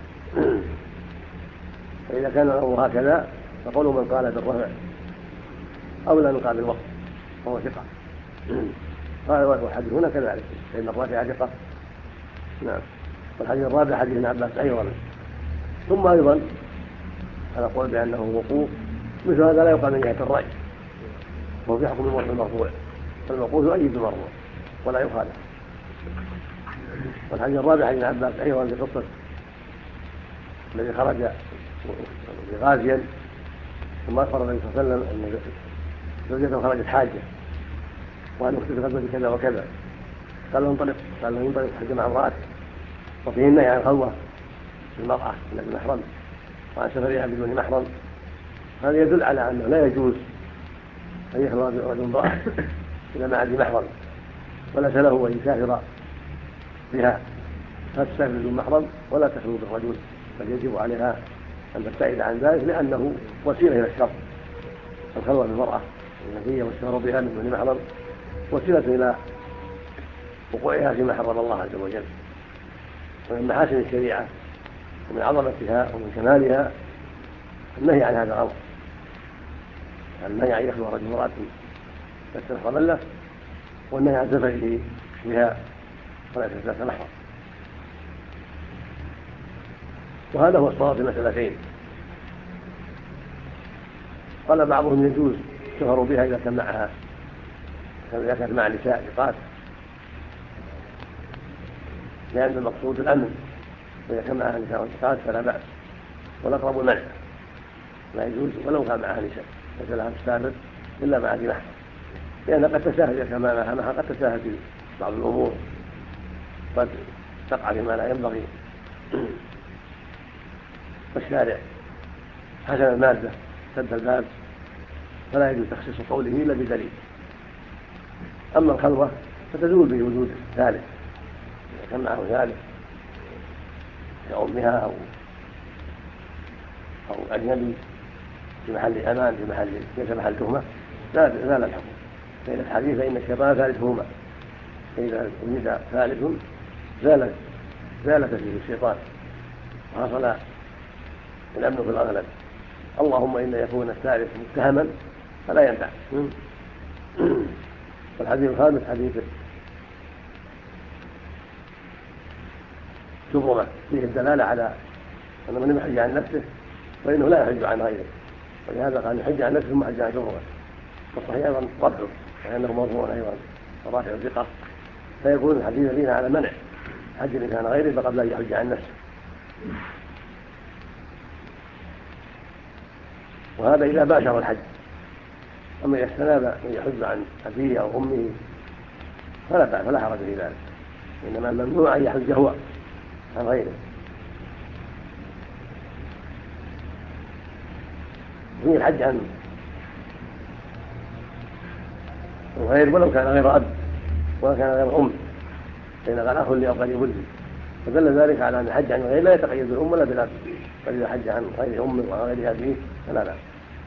فإذا كان الأمر هكذا فقول من قال بالرفع أولى من قال بالوصف وهو ثقة. قال والحديث هنا كذلك فإن الرافع ثقة. نعم. والحديث الرابع حديث ابن عباس أيضا. ثم أيضا على قول بأنه وقوف، مثل هذا لا يقال من جهة الرأي، وهو في حكم المرفوع، فالموقوف يؤيد المرفوع ولا يخالف. والحديث الرابع عن ابن عباس ايضا في قصه الذي خرج غازيا ثم اخبر النبي صلى الله عليه وسلم ان زوجته خرجت حاجه وان اختي في غزوه كذا وكذا، قال له انطلق، قال له انطلق حج مع امراته، وفيه النهي عن الخلوه بالمراه الا بمحرم وعن سفرها بدون محرم. هذا يدل على انه لا يجوز ان يخلو رجل امراه اذا ما عندي محرم، وليس له ان يسافر بها، لا تسافر بدون محرم ولا تخلو بالرجل، بل يجب عليها ان تبتعد عن ذلك لانه وسيله الى الشر. الخلوه بالمراه النبي والسفر بها من دون محرم وسيله الى وقوعها فيما حرم الله عز وجل. ومن محاسن الشريعه ومن عظمتها ومن كمالها النهي عن هذا الامر، النهي عن يخلو رجل امراه ليس محرما له، والنهي عن سفره بها وليس ذات محرم. وهذا هو الصواب في المسألتين. قال بعضهم يجوز السفر بها إذا كان معها، إذا كانت مع نساء ثقات، لأن المقصود الأمن، وإذا كان معها نساء ثقات فلا بأس، والأقرب المنع، لا يجوز ولو كان معها نساء، ليس لها تسافر إلا مع ذي محرم، لأنها قد تساهل إذا كان معها قد تساهل في بعض الأمور، قد تقع فيما لا ينبغي. والشارع حسن المادة سد الباب، فلا يجوز تخصيص قوله إلا بدليل. أما الخلوة فتزول بوجود ثالث، إذا كان معه ثالث كأمها أو أجنبي في محل أمان، في محل ليس محل تهمة، زال الحكم. فإن الحديث فإن الشيطان ثالثهما، فإذا وجد ثالث زال تسليم الشيطان وحصل الأمن في الأغلب. اللهم إن يكون الثالث متهما فلا ينفع. والحديث الخامس حديث شبرمة فيه الدلالة على أن من يحج عن نفسه فإنه لا يحج عن غيره، ولهذا قال يحج عن نفسه ثم حج عن شبرمة. والصحيح أيضا رفعه لأنه مرفوع أيضا ورافع الثقة، فيكون الحديث فينا على منع حج الإنسان غيره فقبل أن يحج عن نفسه. وهذا إذا باشر الحج. أما إذا استناب من يحج عن أبيه أو أمه فلا بأس، فلا حرج في ذلك، إنما الممنوع أن يحج هو عن غيره. وفيه الحج عن الغير ولو كان غير أب ولا كان غير أم، فإن قال أخ لي أو قريب لي، فدل ذلك على أن الحج عن الغير لا يتقيد بالأم ولا بالأب، بل إذا حج عن غير أمه وعن غير أبيه فلا بأس.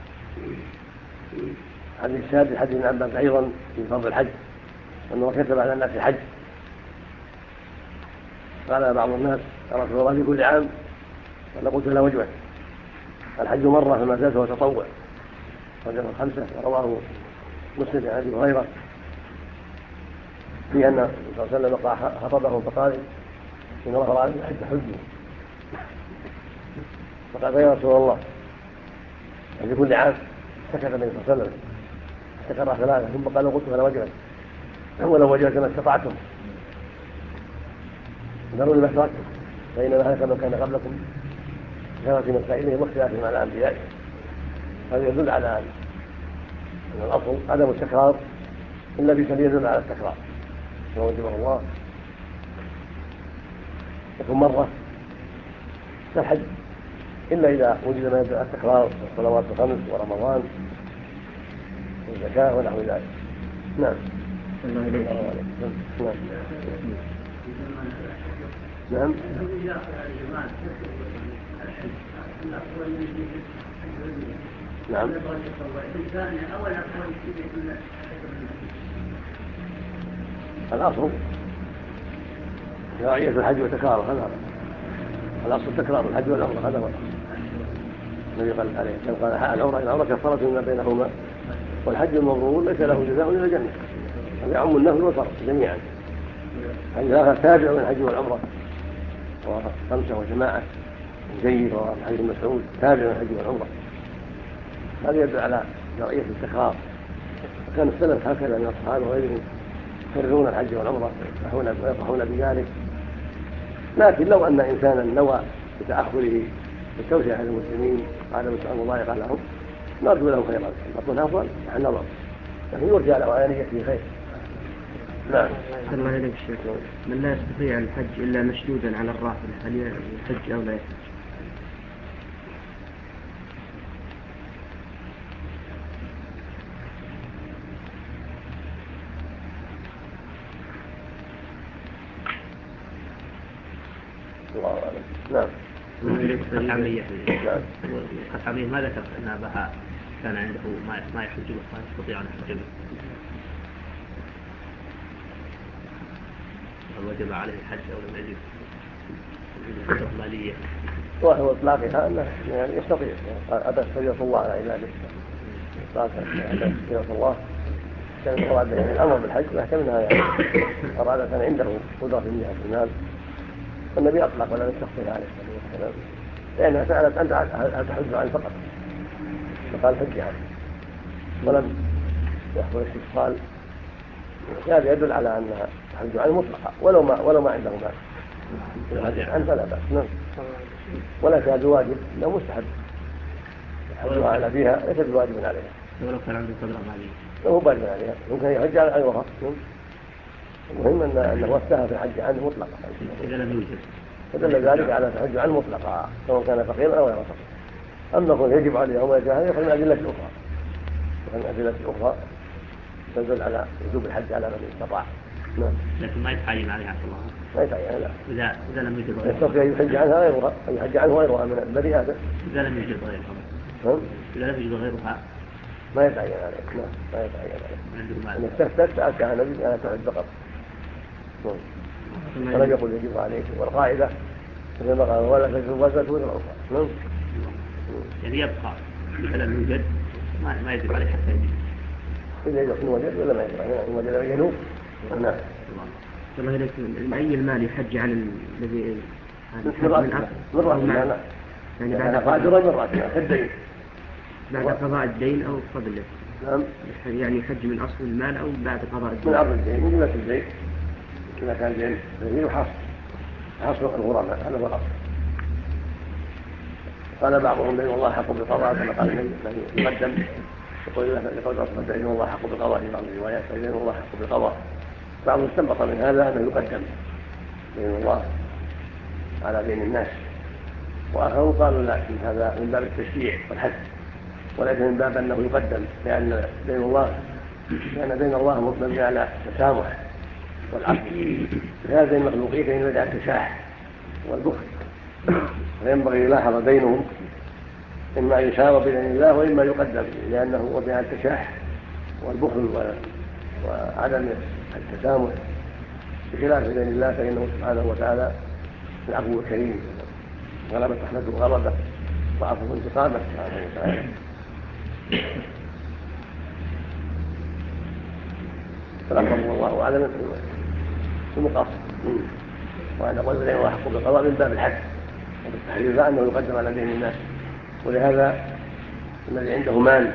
حديث السادس حديث ابن عباس أيضا في فضل الحج، أنه كتب على الناس الحج، قال بعض الناس يا رسول الله في كل عام، قال قلت لا وجبة، الحج مرة فما زاد هو تطوع، رجل الخمسة ورواه مسلم عن أبي هريرة في أن صلى الله عليه وسلم خطبهم فقال إن الله عليه الحج حجه، فقال يا رسول الله في كل عام، سكت النبي صلى الله عليه وسلم استكر ثلاثة ثم قال قلت فلا وجبت، ولو وجبت ما استطعتم ذروا لما تركتم فإنما هلك من كان قبلكم كثرة مسائلهم واختلافهم على أنبيائهم. هذا يدل على أن الأصل عدم التكرار إلا بشيء يدل على التكرار، لو وجبه الله يكون مرة كالحج، إلا إذا وجد ما يدل على التكرار والصلوات الخمس ورمضان والزكاة ونحو ذلك. نعم. نعم. نعم. الأصل شرعية الحج والتكرار، هذا الأصل تكرار الحج والعمرة، هذا هو الذي قال عليه قال العمرة كفارة ما بينهما والحج المبرور ليس له جزاء إلا الجنة. هذا يعم النفل والفرض جميعا. الحج تابع من الحج والعمرة وخمسة وجماعة جيد، وحديث مسعود تابع من الحج والعمرة. هذا يدل على شرعية التكرار كان السلف هكذا من الصحابة وغيرهم يكررون الحج والعمرة ويفرحون بذلك. لكن لو أن إنسانا نوى بتأخره بالتوسعة للمسلمين وعدم المضايقة لهم نرجو له خيرا، نقول أفضل عن نظر، لكن يرجى له أن يأتي خير. نعم. أحسن الله إليك الشيخ، من لا يستطيع الحج إلا مشدودا على الراحلة هل يحج أو لا يحج؟ الله أعلم. نعم. الحمية ما ذكرت أن أباها كان عنده ما يحج به ما يستطيع أن يحج به، هل وجب عليه الحج أو لم يجب؟ القدرة المالية وهو إطلاقها أنه يعني يستطيع أدى سبيل الله على عباده، أدى سبيل الله كان أراد الأمر بالحج واحتملها يعني أراد كان عنده قدرة من جهة المال، والنبي أطلق ولم يستخفها عليه الصلاة والسلام، لأنها سألت أنت هل تحج عنه فقط، فقال حج عنه ولم يحصل استفصال. هذا يدل على أنها تحج عنه مطلقا ولو ما عنده مال الحج عنه فلا بأس. نعم. ولا كان بواجب لا مستحب، الحج على أبيها ليس بواجب عليها ولو كان عنده قدرة مالية هو واجب عليها، ممكن يحج على غيرها. المهم أنه وفاها في الحج عنه مطلقا إذا لم يوجد، فدل ذلك على الحج عنه مطلقا سواء كان فقيرا أو غير فقير. أما كون يجب عليه وما يجب عليه فمن أدلة أخرى، ومن أدلة أخرى تدل على وجوب الحج على من استطاع. نعم. لكن ما يتعين عليها عبد الله، ما يتعين لا. إذا لم يوجد غيرها يستطيع أن يحج عنها غيرها، أن يحج عنه غيرها من بني آدم. إذا لم يوجد غيرها إذا لم يوجد غيرها ما يتعين عليه. نعم ما يتعين عليه. إن استفتت سألتها النبي أنا تحج فقط. ولم يقل يجب عليك، والقاعدة مثل ما ولا تجد الوزة وزر أخرى. نعم. يعني يبقى إذا لم يوجد ما يجب عليه حتى يجب، إذا يكون وجد ولا ما يجب عليه، إن وجد بينه. نعم. الله إليك، من أي المال يحج عن الذي من رأس المال يعني بعد قادرا من رأس المال كالدين بعد قضاء الدين أو قبله. نعم. يعني يحج من أصل المال أو بعد قضاء الدين؟ من عرض الدين، من جملة الدين إذا كان دين كثير وحصر الغرماء هذا هو الأصل. قال بعضهم دين الله حق بالقضاء كما قال النبي يقدم، يقول أصبح دين الله حق بالقضاء في بعض الروايات فدين الله حق بالقضاء. بعضهم استنبط من هذا أنه يقدم دين الله على دين الناس، وآخرون قالوا لا، من هذا من باب التشريع والحد وليس من باب أنه يقدم، لأن دين الله مبني على التسامح والعفو، هذا المخلوقين ينبغي على التشاح والبخل، فينبغي يلاحظ دينهم إما أن يساوى بدين الله وإما يقدم، لأنه مبني على التشاح والبخل وعدم التسامح، بخلاف دين الله فإنه سبحانه وتعالى العفو الكريم غلبت رحمته غضبه وعفوه انتقامه سبحانه وتعالى. فالأفضل والله أعلم في المقاصد، وأن أقول دين الله حق بالقضاء من باب الحد وبالتحرير لا أنه يقدم على دين الناس. ولهذا الذي عنده مال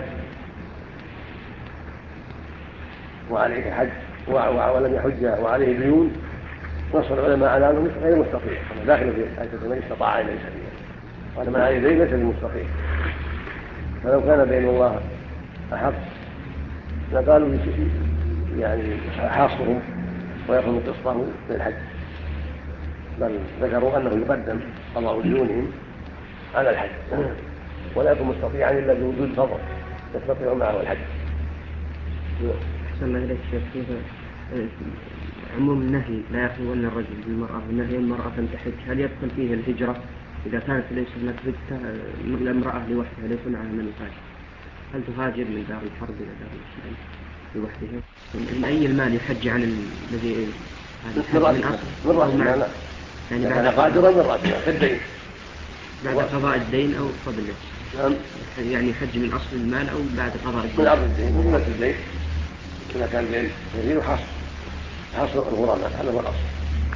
وعليه حج ولم يحج وعليه ديون نص العلماء على أنه غير مستطيع، داخل في آية من استطاع إليه سبيلا، وأن من عليه دين ليس بالمستطيع. فلو كان دين الله أحق لقالوا يعني حاصهم ويأخذ قسطه في الحج، بل ذكروا أنه يقدم قضاء ديونهم على الحج، ولا يكون مستطيعا إلا بوجود فضل يستطيع معه الحج. أحسن الله إليك شيخ، كيف عموم النهي لا يخلون الرجل بالمرأة ونهي المرأة أن تحج، هل يدخل فيه الهجرة إذا كانت ليس هناك امرأة لوحدها ليس معها من يهاجر، هل تهاجر من دار الحرب إلى دار الإسلام لوحدها؟ من أي المال يحج عن الذي من رأس المال يعني بعد قادرا من رأس المال كالدين بعد قضاء الدين أو قبله. نعم. يعني يحج من أصل المال أو بعد قضاء الدين؟ من عرض الدين، من جملة الدين إذا كان دين كثير وحصر الغرماء هذا هو الأصل.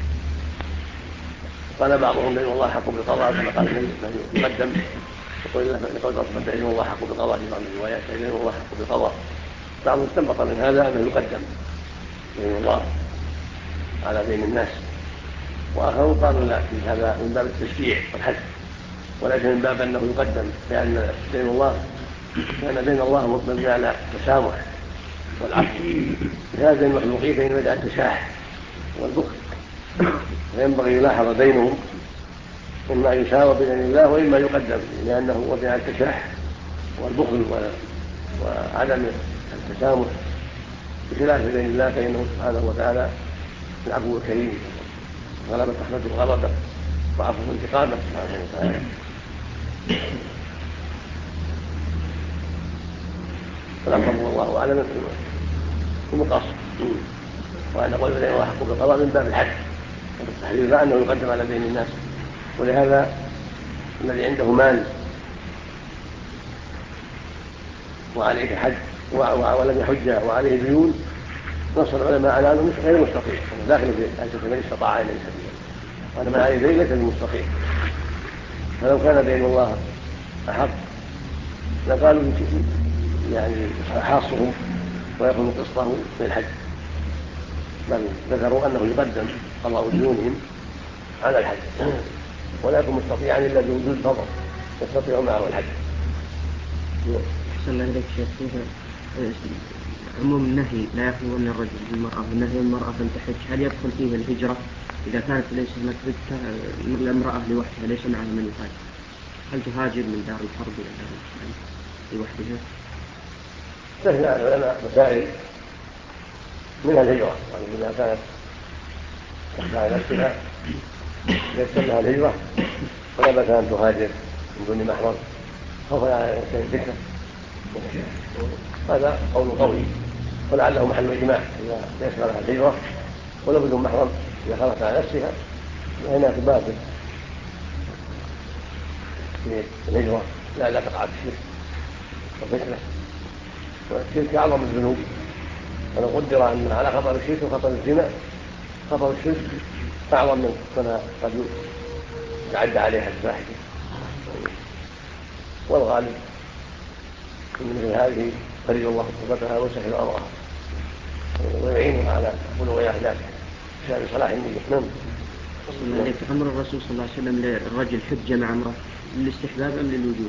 قال بعضهم دين الله حق بالقضاء كما قال النبي يقدم، يقول أصبح دين الله حق بالقضاء في بعض الروايات دين الله حق بالقضاء، بعضهم استنبط من هذا أنه يقدم دين الله على دين الناس، وآخرون قالوا لا، هذا من باب التشريع والحث وليس من باب أنه يقدم، لأن دين الله مبني على التسامح والعفو، لهذا المخلوقين فإن بدأ التشاح والبخل، فينبغي يلاحظ دينهم إما يساوى بدين الله وإما يقدم، لأنه وضع على التشاح والبخل وعدم التسامح، بخلاف دين الله فإنه سبحانه وتعالى العفو الكريم، غلبت رحمته غضبه وعفوه انتقامه سبحانه وتعالى. فالأمر والله أعلم في المقاصد، وأن نقول بدين الله حق بالقضاء من باب الحد والتحرير، لا أنه يقدم على دين الناس. ولهذا الذي عنده مال وعليه حج ولم يحج وعليه ديون، نص العلماء على أنه غير مستطيع، داخل في أجل من استطاع إليه سبيلا، وأنا ما عليه دين ليس بالمستطيع. فلو كان دين الله أحق لقالوا يعني حاصهم ويأخذوا قسطه من الحج، بل ذكروا أنه يقدم قضاء ديونهم على الحج، ولا يكون مستطيعا إلا بوجود فضل يستطيع معه الحج. أحسن الله إليك شيخ، عموم النهي لا يخلون الرجل بالمرأة والنهي المرأة أن تحج، هل يدخل فيه الهجرة إذا كانت ليس هناك الامرأة لوحدها ليس معها من يهاجر؟ هل تهاجر من دار الحرب إلى دار الإسلام لوحدها؟ استثنى العلماء مسائل منها الهجرة، يعني إذا كانت تخشى على نفسها يسمى لها الهجرة ولا بأس أن تهاجر من دون محرم خوفا على الفتنة، هذا قول قوي ولعله محل اجماع اذا تيسر لها الهجره ولو بدون محرم، اذا خلت على نفسها فانها تبادر في الهجره لا تقع في الشرك والفتنه، والشرك اعظم الذنوب، ولو قدر ان على خطر الشرك وخطر الزنا، خطر الشرك اعظم من ما قد يتعدى عليها الفاحشه، والغالب من مثل هذه فرج الله خطبتها وسهل امرها ويعينها على بلوغ اهدافها بسبب صلاح النية. نعم. امر الرسول صلى الله عليه وسلم للرجل حجه مع امراه للاستحباب ام للوجوب؟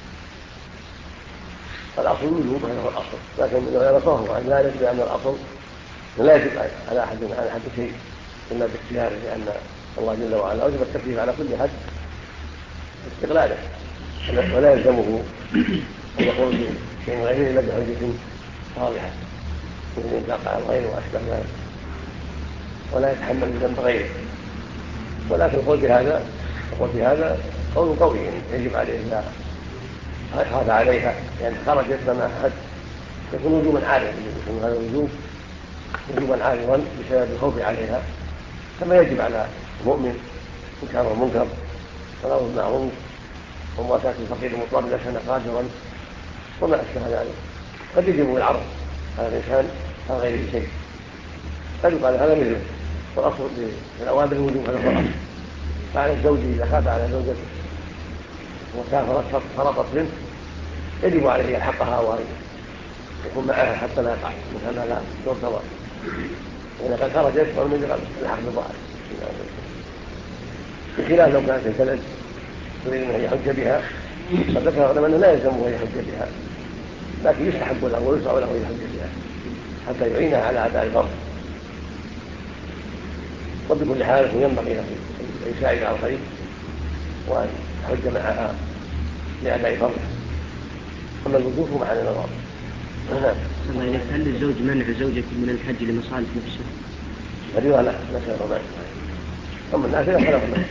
الاصل الوجوب، هذا هو الاصل، لكن لو يرفعه عن ذلك بان الاصل لا يجب على احد شيء الا باختياره، لان الله جل وعلا اوجب التكليف على كل حد باستقلاله، ولا يلزمه أن يقول شيء غيره إلا بحجة واضحة مثل إنفاق على الغير وأشبه ذلك، ولا يتحمل ذنب غيره. ولكن القول بهذا قول قوي يجب عليه إذا خاف عليها، لأن خرجت لما أحد يكون وجوبا عارضا، يكون هذا الوجوب وجوبا عارضا بسبب الخوف عليها، كما يجب على المؤمن إنكار المنكر والأمر بالمعروف ومواساة الفقير المضطر إذا كان قادرا وما أشبه ذلك. قد يجب العرض على الإنسان عن غيره شيء، قد يقال هذا مثله، والأصل في الأوامر الوجوب، هذا هو الأصل. فعلى الزوج إذا خاف على زوجته وسافرت فرطت منه يجب عليه حقها وأن يكون معها حتى لا يقع مثل ما لا يرتضى، وإذا قد خرجت فمن يجب الحق بالظاهر، بخلاف لو كانت البلد تريد أن يحج بها، قد ذكر العلماء أنه لا يلزمه أن يحج بها، لكن يستحب له ويشرع له أن يحج بها حتى يعينها على أداء الفرض. وبكل حال ينبغي له أن يساعد على الخير وأن يحج معها لأداء فرض. أما الوجوب مع النظر. هل للزوج منع زوجته من الحج لمصالح نفسه؟ فريضة لا نسأل الله. أما الناس لا خلاف له.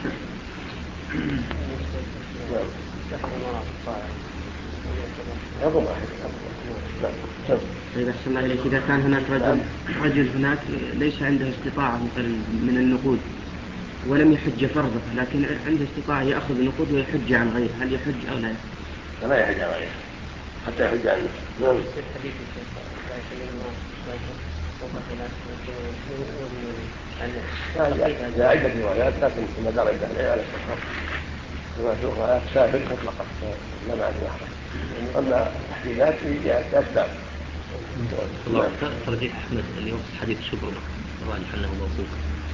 طيب أحسن الله إليك، إذا كان هناك رجل هناك ليس عنده استطاعة مثلا من النقود ولم يحج فرضه، لكن عنده استطاعة يأخذ النقود ويحج عن غيره، هل يحج أو لا يحج؟ لا يحج عن غيره حتى يحج عن نفسه. لا عدة روايات، لكن كما دار عدة على السفر كما في أخرى سافر مطلقا لا معنى أحد. أما تحديدات في أسباب الله ترجيح أحمد اليوم في حديث الشبرمة الراجح أنه موقوف.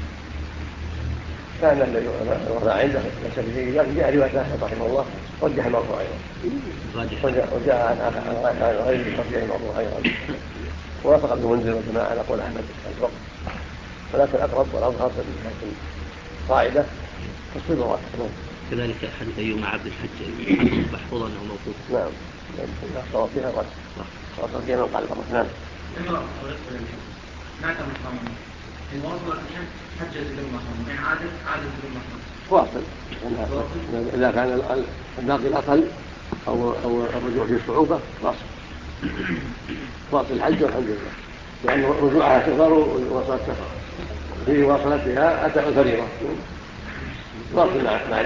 كان الذي وضع عنده ليس بشيء، لكن جاء رواية أحمد رحمه الله رجح الموضوع أيضا، وجاء عن غيره ترجيح الموضوع أيضا، ووافق ابن منذر والجماعة على قول أحمد الوقت، ولكن الأقرب والأظهر لكن قاعدة تصويب الرأس. كذلك حديث أيوب مع عبد الحج محفوظ أنه موقوف. نعم، الصواب فيها الرأس، وصل فيها من قال الرحمن. واصل إذا كان الباقي الأقل أو الرجوع فيه صعوبة واصل الحج والحمد لله، لأن رجوعها سفر ووصلت سفر في واصلتها أتى الفريضة، واصل مع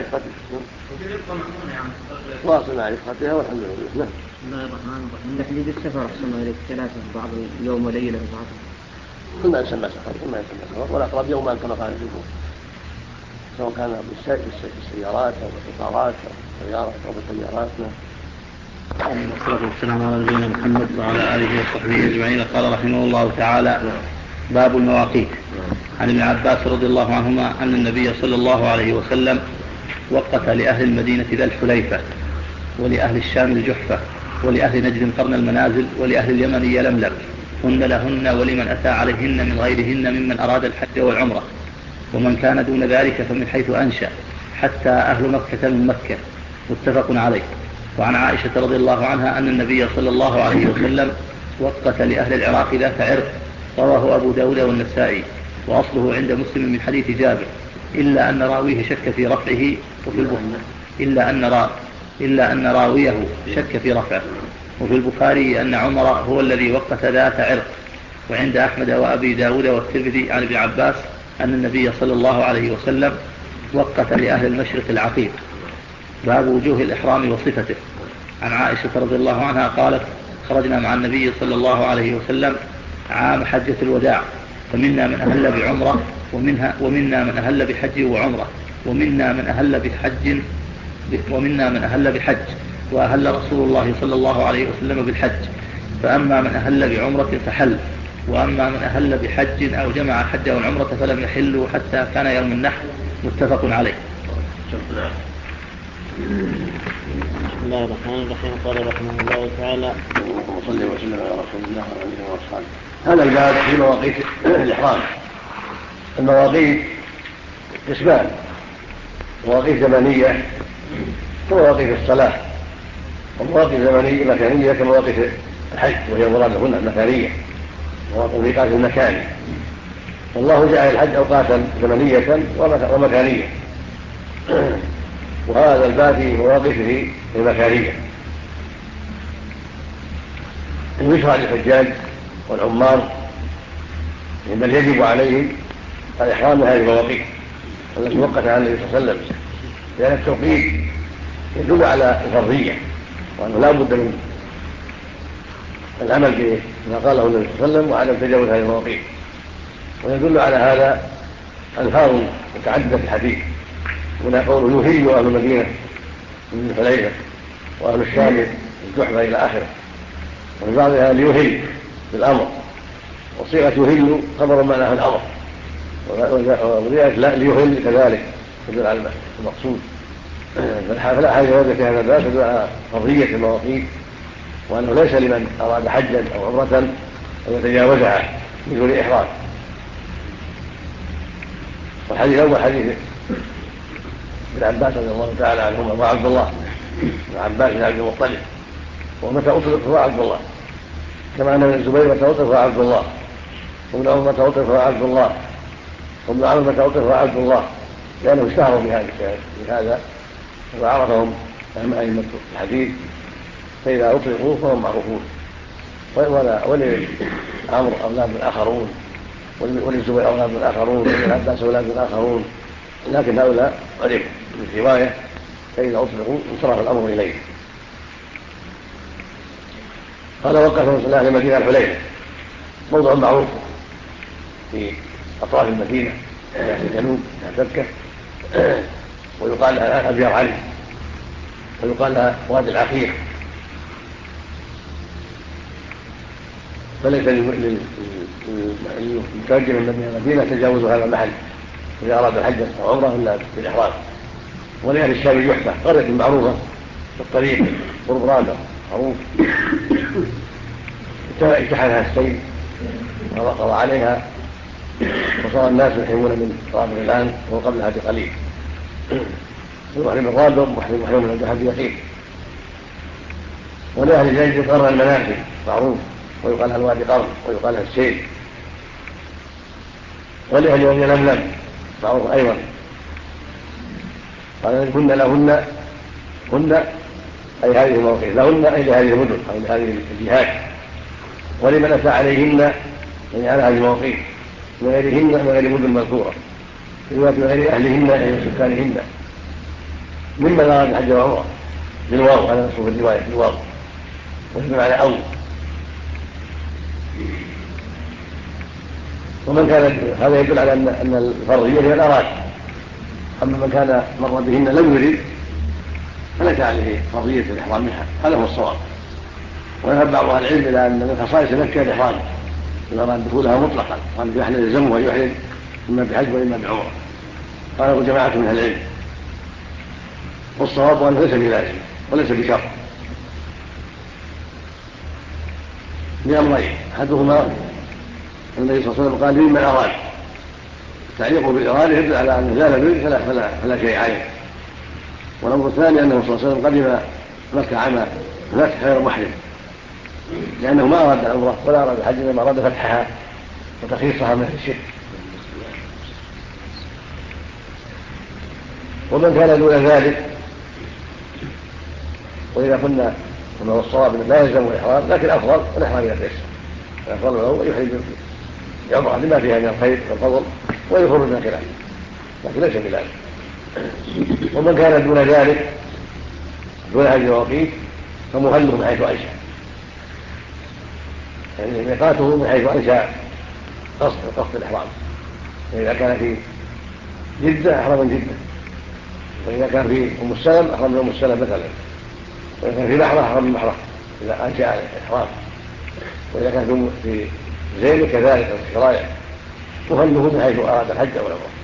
رفقتها والحمد لله. بسم الله الرحمن الرحيم. تحديد السفر أحسن إليك ثلاثة بعض اليوم وليلة وبعض ثم يسمى سفر والأقرب يوما كما قال الجمهور، سواء كان بالسيارات أو بالقطارات أو بالسيارات أو بالطيارات. والصلاة والسلام على نبينا محمد وعلى آله وصحبه أجمعين. قال رحمه الله تعالى: باب المواقيت. عن ابن عباس رضي الله عنهما أن النبي صلى الله عليه وسلم وقت لأهل المدينة ذا الحليفة، ولأهل الشام الجحفة، ولأهل نجد قرن المنازل، ولأهل اليمن يلملم، هن لهن ولمن أتى عليهن من غيرهن ممن أراد الحج والعمرة، ومن كان دون ذلك فمن حيث أنشأ، حتى أهل مكة من مكة. متفق عليه. وعن عائشة رضي الله عنها أن النبي صلى الله عليه وسلم وقت لأهل العراق ذات عرق، رواه أبو داود والنسائي، وأصله عند مسلم من حديث جابر، إلا أن راويه شك في رفعه، وفي البخاري إلا أن راويه شك في رفعه، وفي البخاري أن عمر هو الذي وقت ذات عرق. وعند أحمد وأبي داود والترمذي عن ابن عباس أن النبي صلى الله عليه وسلم وقت لأهل المشرق العقيق. باب وجوه الإحرام وصفته. عن عائشة رضي الله عنها قالت: خرجنا مع النبي صلى الله عليه وسلم عام حجة الوداع، فمنا من أهل بعمرة ومنا من أهل بحج وعمرة، ومنا من أهل بحج، وأهل رسول الله صلى الله عليه وسلم بالحج، فأما من أهل بعمرة فحل، وأما من أهل بحج أو جمع الحج والعمرة فلم يحلوا حتى كان يوم النحر. متفق عليه. بسم الله الرحمن الرحيم. قال رحمه الله تعالى: وصلى وسلم على رسول الله وعلى اله واصحابه. هذا الباب في مواقيت الإحرام. المواقيت قسمان: مواقيت زمنية كمواقيت الصلاة، ومواقيت زمنية مكانية كمواقيت الحج، وهي مراد هنا المكانية، مواقيت ميقات المكاني. والله جعل الحج أوقاتا زمنية ومكانية، وهذا الباب في مواقفه المكانية. يشرع للحجاج والعمار بل يجب عليهم الإحرام من هذه المواقيت التي وقتها النبي صلى الله عليه وسلم، لأن التوقيت يدل على الفرضية، وأنه لا بد من العمل بما قاله النبي صلى الله عليه وسلم وعدم تجاوز هذه المواقيت. ويدل على هذا ألفاظ متعددة في الحديث، هنا قوله يهل أهل المدينة من الحليفة، وأهل الشام الجحفة إلى آخره، وفي بعضها ليهل بالأمر، وصيغة يهل خبر معناها الأمر، وذلك لا ليهل كذلك تدل على المقصود. فلا حاجة وجد في هذا الباب تدل على فرضية المواقيت، وأنه ليس لمن أراد حجا أو عمرة أن يتجاوزها من دون إحرام. والحديث الأول حديث ابن عباس رضي الله تعالى عنهما وعبد الله بن عباس بن عبد المطلب، ومتى أطلق فهو عبد الله، كما أن ابن الزبير متى أطلق فهو عبد الله، وابن عمر متى أطلق فهو عبد الله، وابن عمرو متى أطلق فهو عبد الله، لأنه اشتهروا بهذا وعرفهم أئمة الحديث، فإذا أطلقوا فهم معروفون. ولعمرو أولاد آخرون، وللزبير أولاد آخرون، وللعباس أولاد آخرون، لكن هؤلاء عرفوا من رواية، فإذا أطلقوا انصرف الأمر إليه. قال: وقف رسول الله المدينة الحليفة، موضع معروف في أطراف المدينة في الجنوب مكة، ويقال لها أبيار علي، ويقال لها وادي العقيق. فليس للمتوجه من المدينة تجاوز هذا المحل إذا أراد الحج أو عمره إلا بالإحرام. ولأهل الشام الجحفة قرية معروفة في الطريق قرب رابع معروف، اجتحمها السيل وقضى عليها وصار الناس يحرمون من رابع الآن وقبلها بقليل. المحرم الرابع محرم من الجحفة بيقين. ولأهل الجيش قرن المنافذ معروف ويقال لها الوادي قرن ويقال لها السيل. ولأهل وادي الأملم معروف أيضا. قال هن لهن أي هذه المواقيت لهن أي لهذه المدن أو لهذه الجهات، ولمن أتى عليهن يعني على هذه المواقيت من غيرهن من غير المدن المذكورة من غير أهلهن أي سكانهن ممن أراد الحج والعمرة بالواو على نصف الرواية بالواو ويجب على أول. ومن كان هذا يدل على أن الفرضية هي الأراد. أما من كان مر بهن لم يرد فليس عليه فرضية الإحرام منها، هذا هو الصواب. ويذهب بعض أهل العلم إلى أن من خصائص مكة الإحرام إذا أراد دخولها مطلقا وأن يحل يلزمه ويحرم إما بحج وإما بعمرة. قاله جماعة من أهل العلم والصواب أنه ليس بلازم وليس بشرط لأمرين: أحدهما النبي صلى الله عليه وسلم قال لمن أراد، تعليقه بالإرادة يدل على أن زال به فلا شيء عليه. والأمر الثاني أنه صلى الله عليه وسلم قدم مكة عام فتح غير محرم لأنه ما أراد العمرة ولا أراد الحج إنما أراد فتحها وتخليصها من الشرك. ومن كان دون ذلك وإذا قلنا أنه الصواب لا يلزم الإحرام لكن أفضل الإحرام إلى التيسير، الأفضل له يحرم بعمرة لما فيها من الخير والفضل ويخرج من الخلاف لكن ليس بلازم. ومن كان دون ذلك دون هذه المواقيت فمهله من حيث أنشأ، يعني ميقاته من حيث أنشأ قصد الإحرام. فإذا كان في جدة أحرم من جدة، وإذا كان في أم السلم أحرم من أم السلم مثلا، وإذا كان في بحرة أحرم من بحرة إذا أنشأ الإحرام، وإذا كان في زين كذلك أو الشرايع مهله من حيث أراد الحج أو العمرة.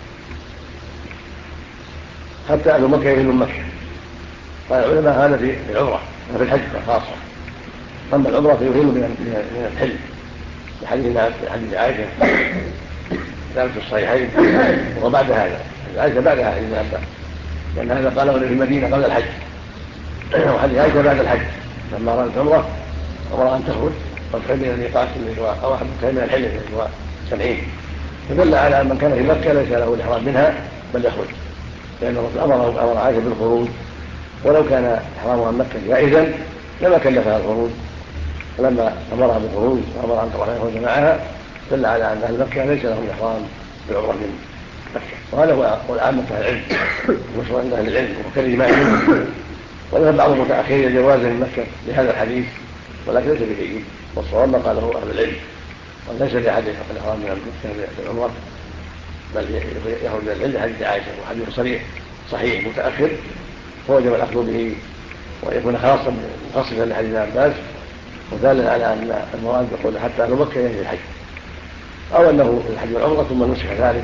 حتى أهل مكة يهلون من مكة. قال العلماء هذا في العمرة وفي الحج خاصة. أما العمرة فيهل من الحل لحديث عائشة ثابت في الصحيحين وبعد هذا عائشة بعدها حديث عباس لأن هذا قاله في المدينة قبل الحج وحديث عائشة بعد الحج لما أرادت عمرة أمر أن تخرج وتحل من الميقات الذي هو أو أحد من الحل الذي هو 70 فدل على أن من كان في مكة ليس له الإحرام منها بل يخرج، لأن الرسول أمر عائشة بالخروج ولو كان إحرامها من مكة جائزا لما كلفها الخروج، فلما أمرها بالخروج وأمر أن تروح يخرج معها دل على أن أهل مكة ليس لهم الإحرام بالعمرة من مكة. وهذا هو عامة أهل العلم ومشروع عند أهل العلم وكالإجماع منهم. وذهب بعض المتأخرين جوازا من مكة لهذا الحديث ولكن ليس بجيد، والصواب ما قاله أهل العلم وليس لأحد الإحرام من مكة بالعمرة بل يخرج من العلم حديث عائشة وحديث صريح صحيح متأخر فوجب الأخذ به ويكون خاصا لحديث عباس ودالا على أن المراد يقول حتى أهل مكة ينهي الحج أو أنه الحج والعمرة ثم نسخ ذلك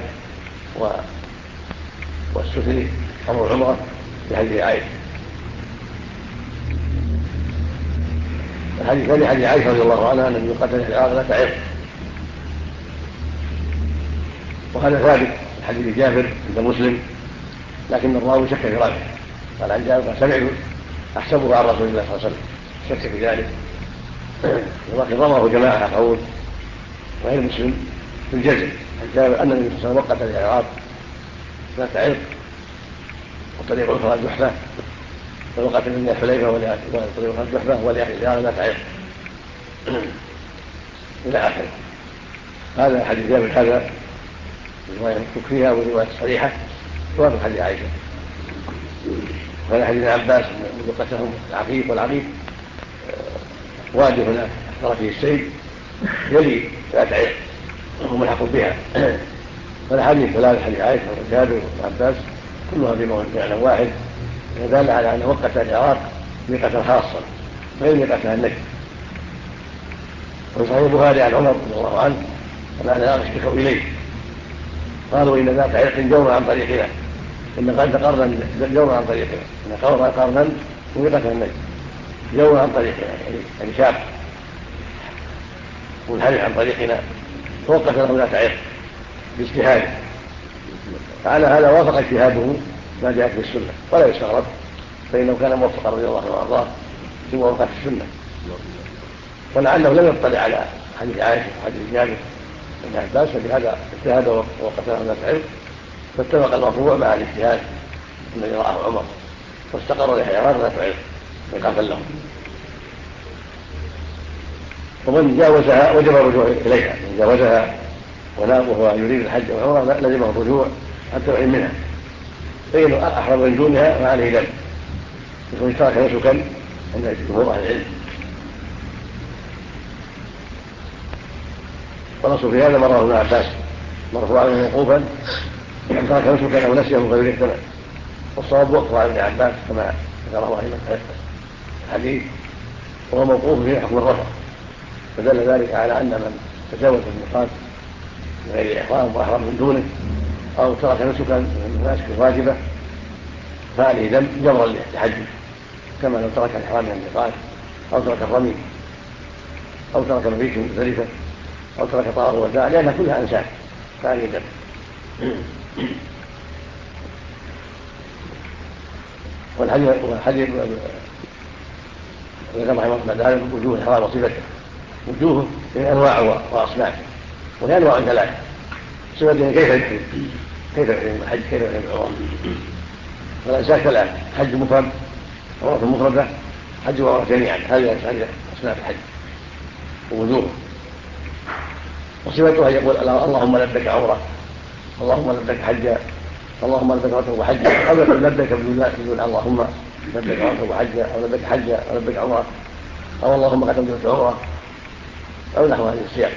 واستثني أمر العمرة بحديث عائشة. الحديث الثاني حديث عائشة رضي الله عنها أن النبي قتل العراق لا تعظ، وهذا ثابت في حديث جابر عند مسلم لكن الراوي شك في رأيه قال عن جابر سمعت أحسبه عن رسول الله صلى الله عليه وسلم شك في ذلك، ولكن رواه جماعة آخرون غير مسلم في الجزم عن جابر أن النبي صلى الله عليه وسلم وقت العراق لا تعظ وطريق أخرى الجحفة ووقت من الحليفة وطريق الجحفة ولأهل العراق لا تعظ إلى آخره. هذا حديث جابر هذا رواية فيها ورواية صريحة توافق حديث عائشة. وهذا حديث عباس منذ قتلهم العقيق والعقيق وادي هناك أثر فيه السيل يلي لا تعظ وهو ملحق بها. فالحديث ثلاثة حديث عائشة وجابر وعباس كلها في معنى واحد يدل على أن وقت العراق ميقاتا خاصا غير ميقاتها النجم. وفي صحيح البخاري عن عمر رضي الله عنه أن أهل اشتكوا إليه قالوا إن ذات عرق جور عن طريقنا، إن قد قرنا جور عن طريقنا، إن قرنا موقة النجم جور عن طريقنا يعني شاب منحرف عن طريقنا، توقف له ذات عرق باجتهاده، فعلى هذا وافق اجتهاده ما جاءت في السنة ولا يستغرب، فإنه كان موفقا رضي الله عنه وارضاه في موافقة السنة، ولعله لم يطلع على حديث عائشة وحديث جابر بن عباس، فبهذا اجتهد ووقف له ذات عرق، فاتفق المرفوع مع الاجتهاد الذي رآه عمر، واستقر لحيوان ذات عرق وقافا له، ومن جاوزها وجب الرجوع إليها، من جاوزها وهو يريد الحج والعمرة لزمه الرجوع حتى يحرم منها، فإن أحرم من دونها فعليه ذنب يكون ترك نسكا عند جمهور أهل العلم. ونص في هذا مره ابن عباس مرفوعا موقوفا من ترك نسكا أو نسيه فغير احتمل، والصواب وقف عن ابن عباس كما ذكره أهل الحديث، وهو موقوف في حكم الرفع، فدل ذلك على أن من تجاوز الميقات بغير إحرام وأحرم من دونه أو ترك نسكا من المناسك الواجبة فعليه ذنب جبرا لحجه، كما لو ترك الإحرام من الميقات أو ترك الرمي أو ترك المبيت من مزدلفة أو ترك طواف الوداع، لأنها كلها أنساك فعليه ذنب. والحديث ذكر رحمه الله تعالى وجوه الإحرام وصفته، وجوه من أنواع وأصناف، وهي أنواع ثلاثة، صفته كيف يحرم الحج كيف يحرم العمرة، والأنساك ثلاثة: حج مفرد، عمرة مفردة، حج وعمرة جميعا، هذه أصناف الحج ووجوه. وصفتها يقول اللهم لبيك عمرة، اللهم لبيك حجا، اللهم لبيك عمرة وحجا، أو يقول لبيك بدون اللهم لبيك عمرة وحجا، أو لبيك حجا، أو لبيك عمرة، أو اللهم قد أوجبت عمرة، أو نحو هذه السياق.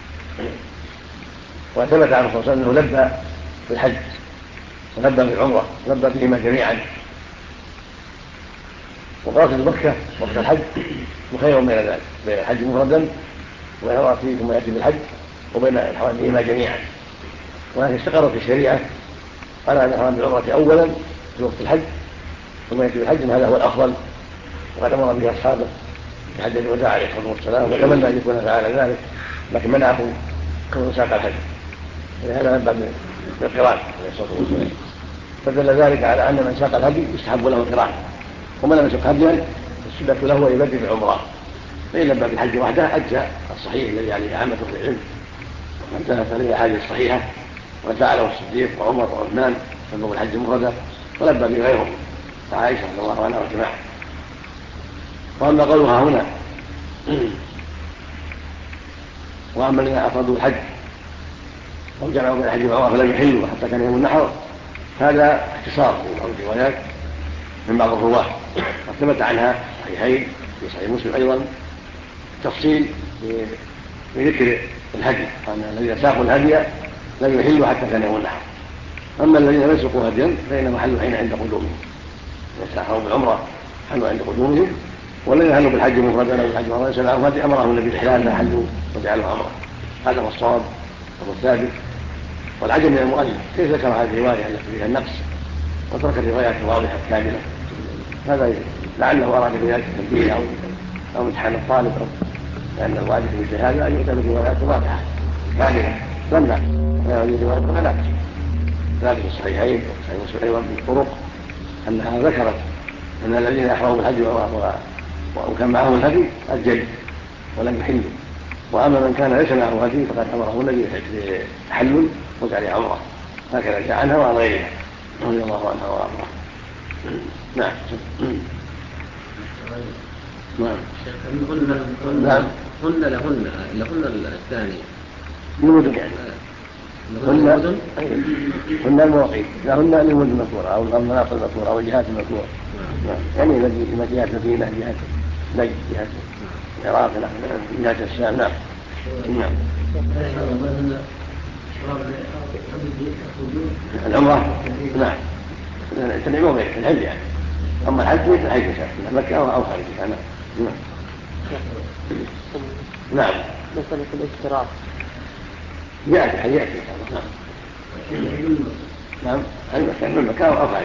وثبت عنه صلى الله عليه وسلم أنه لبى بالحج ولبى بالعمرة، لبى بهما جميعا، وقاصد مكة وقت الحج وخير من ذلك، بين الحج مفردا ويرى فيه ثم يأتي بالحج، وبين الإحرام بهما جميعا. ولكن استقرت في الشريعة على أن الإحرام بالعمرة أولا في وقت الحج ثم يأتي بالحج، هذا هو الأفضل، وقد أمر به أصحابه في حجة الوداع عليه الصلاة والسلام، وتمنى أن يكون فعل ذلك لكن منعه كون ساق الحج، ولهذا نبأ بالقران عليه الصلاة والسلام، فدل ذلك على أن من ساق الهدي يستحب له القران، ومن لم يسق هديا السنة له يبدل بالعمرة، فإن لبى بالحج وحده أجزاء الصحيح الذي عليه عامة أهل العلم، وانتهت عليه الأحاديث الصحيحة، وفعله الصديق وعمر وعثمان لبوا الحج مفردا، ولبى بغيرهم عائشة رضي الله عنها وجماعة. وأما قولها هنا وأما الذين أفردوا الحج أو جمعوا بين الحج والعمرة فلم يحلوا حتى كان يوم النحر، هذا اختصار من بعض الروايات من بعض الرواة، وثبت عنها صحيحين في صحيح مسلم أيضا تفصيل بذكر الهدي، أن الذين ساقوا الهدي لم يحلوا حتى كان يوم النحر. أما الذين لم يسوقوا هديا فإنما حلوا حين عند قدومهم، يستحروا بالعمرة حلوا عند قدومهم، والذين حلوا بالحج مفردا أو بالحج مرة سمعوا هدي أمرهم النبي بالإحلال لا حلوا وجعلوا عمرة، هذا هو الصواب وهو الثابت. والعجب من المؤلف كيف ذكر هذه الرواية التي فيها النقص وترك الروايات الواضحة الكاملة، هذا لعله أراد روايات التنبيه أو امتحان الطالب، لأن الواجب في هذا أن يؤتى بروايات واضحة كاملة لما هذه الروايات لا ذلك الصحيحين وصحيح مسلم أيضا بالطرق أنها ذكرت أن الذين أحرموا بالحج وكان معهم الهدي الجيد ولم يحلوا، وأما من كان ليس معه هدي فقد أمره النبي بحل وجعل عمره، هكذا جاء عنها وعن غيرها رضي الله عنها وارضاها. نعم. نعم. لهن الثاني المدن يعني هن المواقيت، لهن المدن المذكورة أو المناطق المذكورة أو الجهات المذكورة، يعني جهات المدينة، جهات نجد، جهات العراق، جهات الشام. نعم. نعم. العمرة نعم تنعموا غير الحج يعني، أما الحج ليس الحج مكة أو خارجها. نعم. مسألة الاشتراك يأتي نعم المكان المكان وأفعل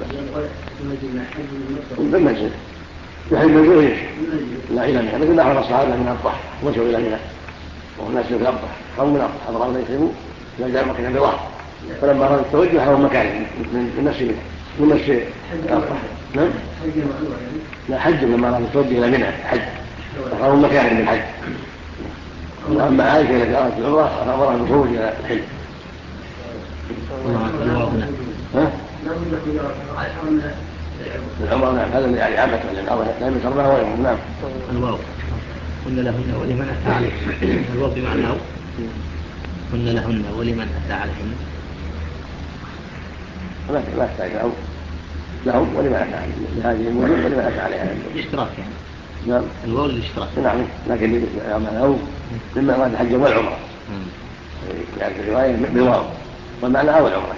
بالمسجد يحل المنزل لا إلى منها مثل نحو الصحابة من الضحى ومشوا إلى منها وهناك في الضحى أو من الضحى أضرار يسلموا فجاء مكان بضحى فلما أراد التوجه حول مكان من نفس منها من نفس الضحى نعم لا حج لما أراد التوجه إلى منها حج حول مكان من الحج وأما عائشة التي أرادت العمرة فأمرها بالخروج إلى الحج العمر نعم هذا يعني عامة لا يمسرنا ولا نعم الواو هن لهن ولمن أتى عليهن الواو بمعنى هن لهن ولمن أتى عليهن لا تحتاج لهم ولمن أتى عليهن لهذه الموجود ولمن أتى عليها الاشتراك يعني نعم الواو للاشتراك نعم لكن معناه مما أراد الحج والعمرة يعني في الرواية بالواو والمعنى هو العمرة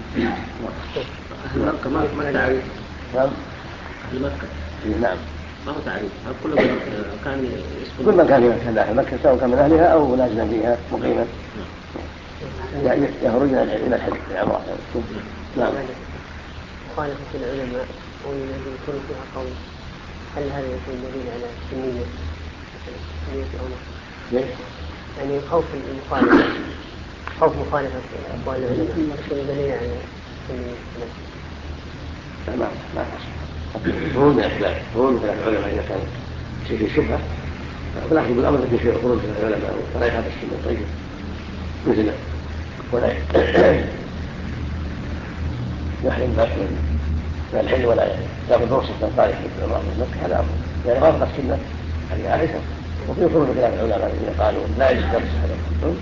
أهل مكة ما تعريف نعم أهل مكة نعم ما هو تعريف كل من كان في داخل مكة سواء كان من أهلها أو نازلا فيها مقيما يخرجون إلى الحج في العمرة نعم مخالفة العلماء والذي يكون فيها قول هل هذا يكون دليل على سنية العمر؟ يعني خوف المخالفة خوف مخالفة أقوال العلماء يكون دليل على سنية ما فهو من أسباب فهو من العلماء إذا كان شيء في شبهة ولكن بالأمر الذي فيه خروج العلماء ولا يخاف السنة طيب مثل ولا يحرم ذلك من الحل ولا يأخذ رخصة من طائف في العمرة في مكة هذا أمر يعني وافق السنة هذه عائشة وفي خروج خلاف العلماء الذين قالوا لا يجوز درس هذا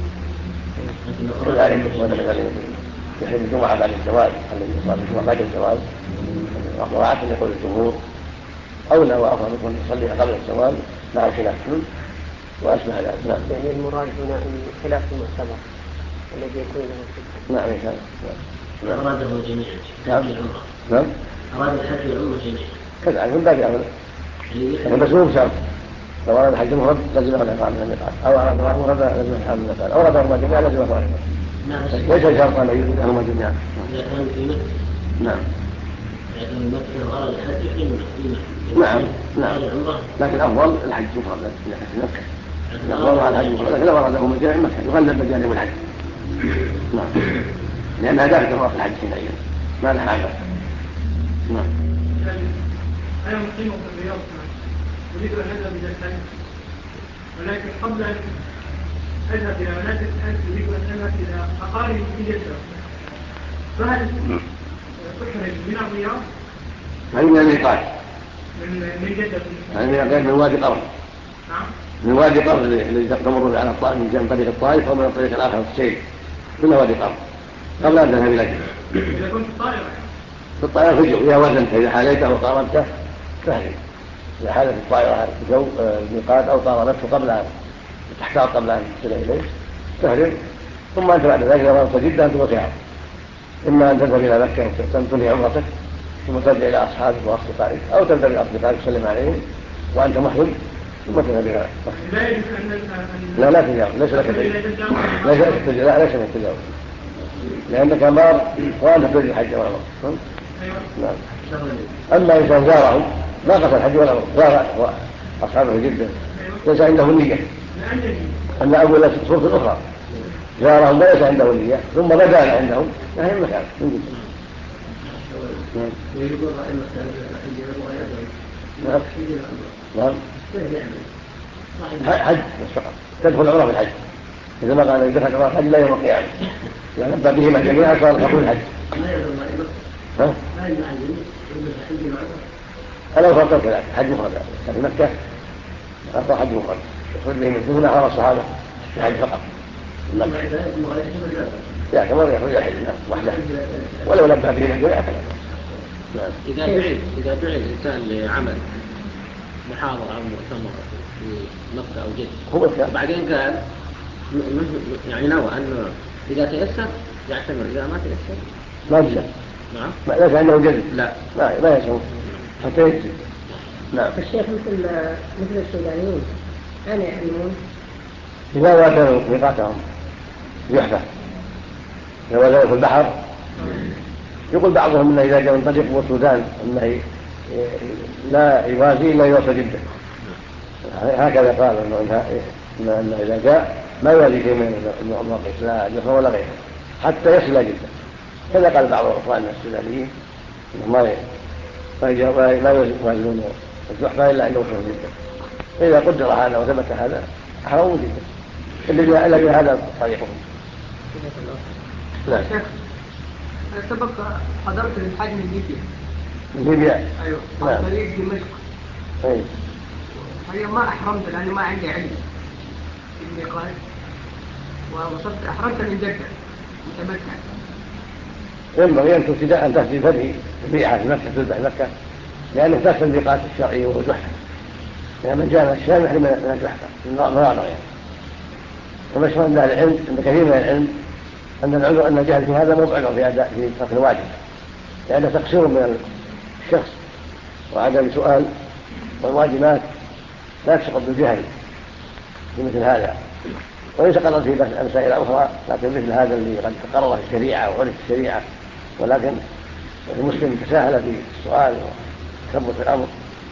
كذلك ولا مثلا يحرم الجمعة بعد الزواج الذي يصلي الجمعة بعد الزواج وعاد يقول الجمهور أولى وأفضل يكون يصلي قبل الزواج مع الخلاف وأشبه ذلك نعم يعني المراد هنا أن خلاف المعتبر الذي يكون له نعم إن شاء الله أراده جميعا نعم أراد الحج والعمرة جميعا كذلك من باب أولى بس مو بشرط لو أراد الحج مفرد لزمه الإحرام من الميقات أو أراد العمرة لزمه الإحرام من الميقات أو أرادهما جميعا لزمه الإحرام ليس شرطا أن يجوز لهما جميعا إذا كان في مكة نعم إذا كان في مكة وأراد الحج في مكة نعم لكن الأفضل الحج مفرد في مكة الأفضل على الحج مفرد لكن لو أرادهما جميعا مكة يغلب مجانب الحج نعم لأنها داخل في الحج حينئذ ما لها عمل نعم أنا مقيم في الرياض أريد أن أذهب إلى الحج ولكن قبل أن أذهب إلى مناسك الحج أريد أن أذهب إلى أقارب في جدة فهل تخرج من الرياض؟ هذه من الميقات من جدة هذه من وادي قرن نعم من وادي قرن الذي تمر على الطائف من طريق الطائف أو من الطريق الآخر في السيل كلها وادي قرن قبل أن تذهب إلى جدة إذا كنت طائرة في الطائرة في الجو فيها وزن فإذا حاليته وقاربته تحرم إذا حالت الطائرة في جو الميقات أو قاربته قبل أن تحتاط قبل أن تصل إليه تحرم ثم أنت بعد ذلك إذا وصلت جدة أنت وخيار إما أن تذهب إلى مكة تنتهي عمرتك ثم ترجع إلى أصحابك وأصدقائك أو تبدأ بأصدقائك تسلم عليهم وأنت محرم ثم تذهب إلى مكة. لا تجاوز ليس لك التجاوز لأنك أمار وأنت تريد الحج والعمرة. نعم. أما إنسان زارهم ما قصد الحج والعمرة زار أصحابه جدا ليس عنده نية أن أول صورة الأخرى زارهم وليس عنده نية ثم بدا عندهم فهي المكان نعم حج فقط تدخل عمره في الحج إذا ما قال دخل عمره الحج لا يوم القيامة يعني نبدأ بهما جميعا صار قبول الحج أنا أفضل كذلك حج مفرد في مكة أفضل حج مفرد يخرج به من دون أحرى الصحابة في حج فقط لا كمان يخرج الحج وحده ولو لبى به من دون أحرى. إذا دعي الإنسان لعمل محاضرة أو مؤتمر في مكة أو جدة وبعدين قال يعني نوى أنه إذا تيسر يعتمر إذا ما تيسر ما يجب. نعم ليس عنده جد لا ما يسوي حتى يجب. نعم الشيخ مثل السودانيين كانوا يحرمون إذا واتوا ميقاتهم يحفى إذا واتوا في البحر. يقول بعضهم إنه إذا جاء من طريق السودان إنه لا يوازي إلا يوصل جدا، هكذا قال إنه إذا جاء ما يوازي شيء من المواقف لا جفر ولا غيره حتى يصل جدا. كذا قال بعض أخواننا السودانيين إنهم لا يوازنون الجحفة إلا أن يوصلوا جدا. فإذا قدر هذا وثبت هذا أحرموا جدا إلا هذا طريقهم. لا شيخ، سبق حضرت الحج من ليبيا. من ليبيا؟ أيوه، عن طريق دمشق. أيوه. هي ما أحرمت لأنه ما عندي علم بالميقات، ووصلت أحرمت من جدة متمكن. ينبغي أن تبتدأ أن تهدي فدي ذبيحة في مكة تذبح في مكة، لأنه تحت الميقات الشرعي وهو جحفة، لأن من جاء من الشام يحرم من الجحفة من المراضع يعني. ومشهور عند أهل العلم عند كثير من العلم أن الجهل في هذا مو بعذر في ترك الواجب، لأنه تقصير من الشخص وعدم سؤال، والواجبات لا تسقط بالجهل في مثل هذا. وليس قرر في مسائل أخرى، لكن مثل هذا الذي قد تقرر في الشريعة وعرف في الشريعة، ولكن المسلم تساهل في السؤال وتثبت الأمر،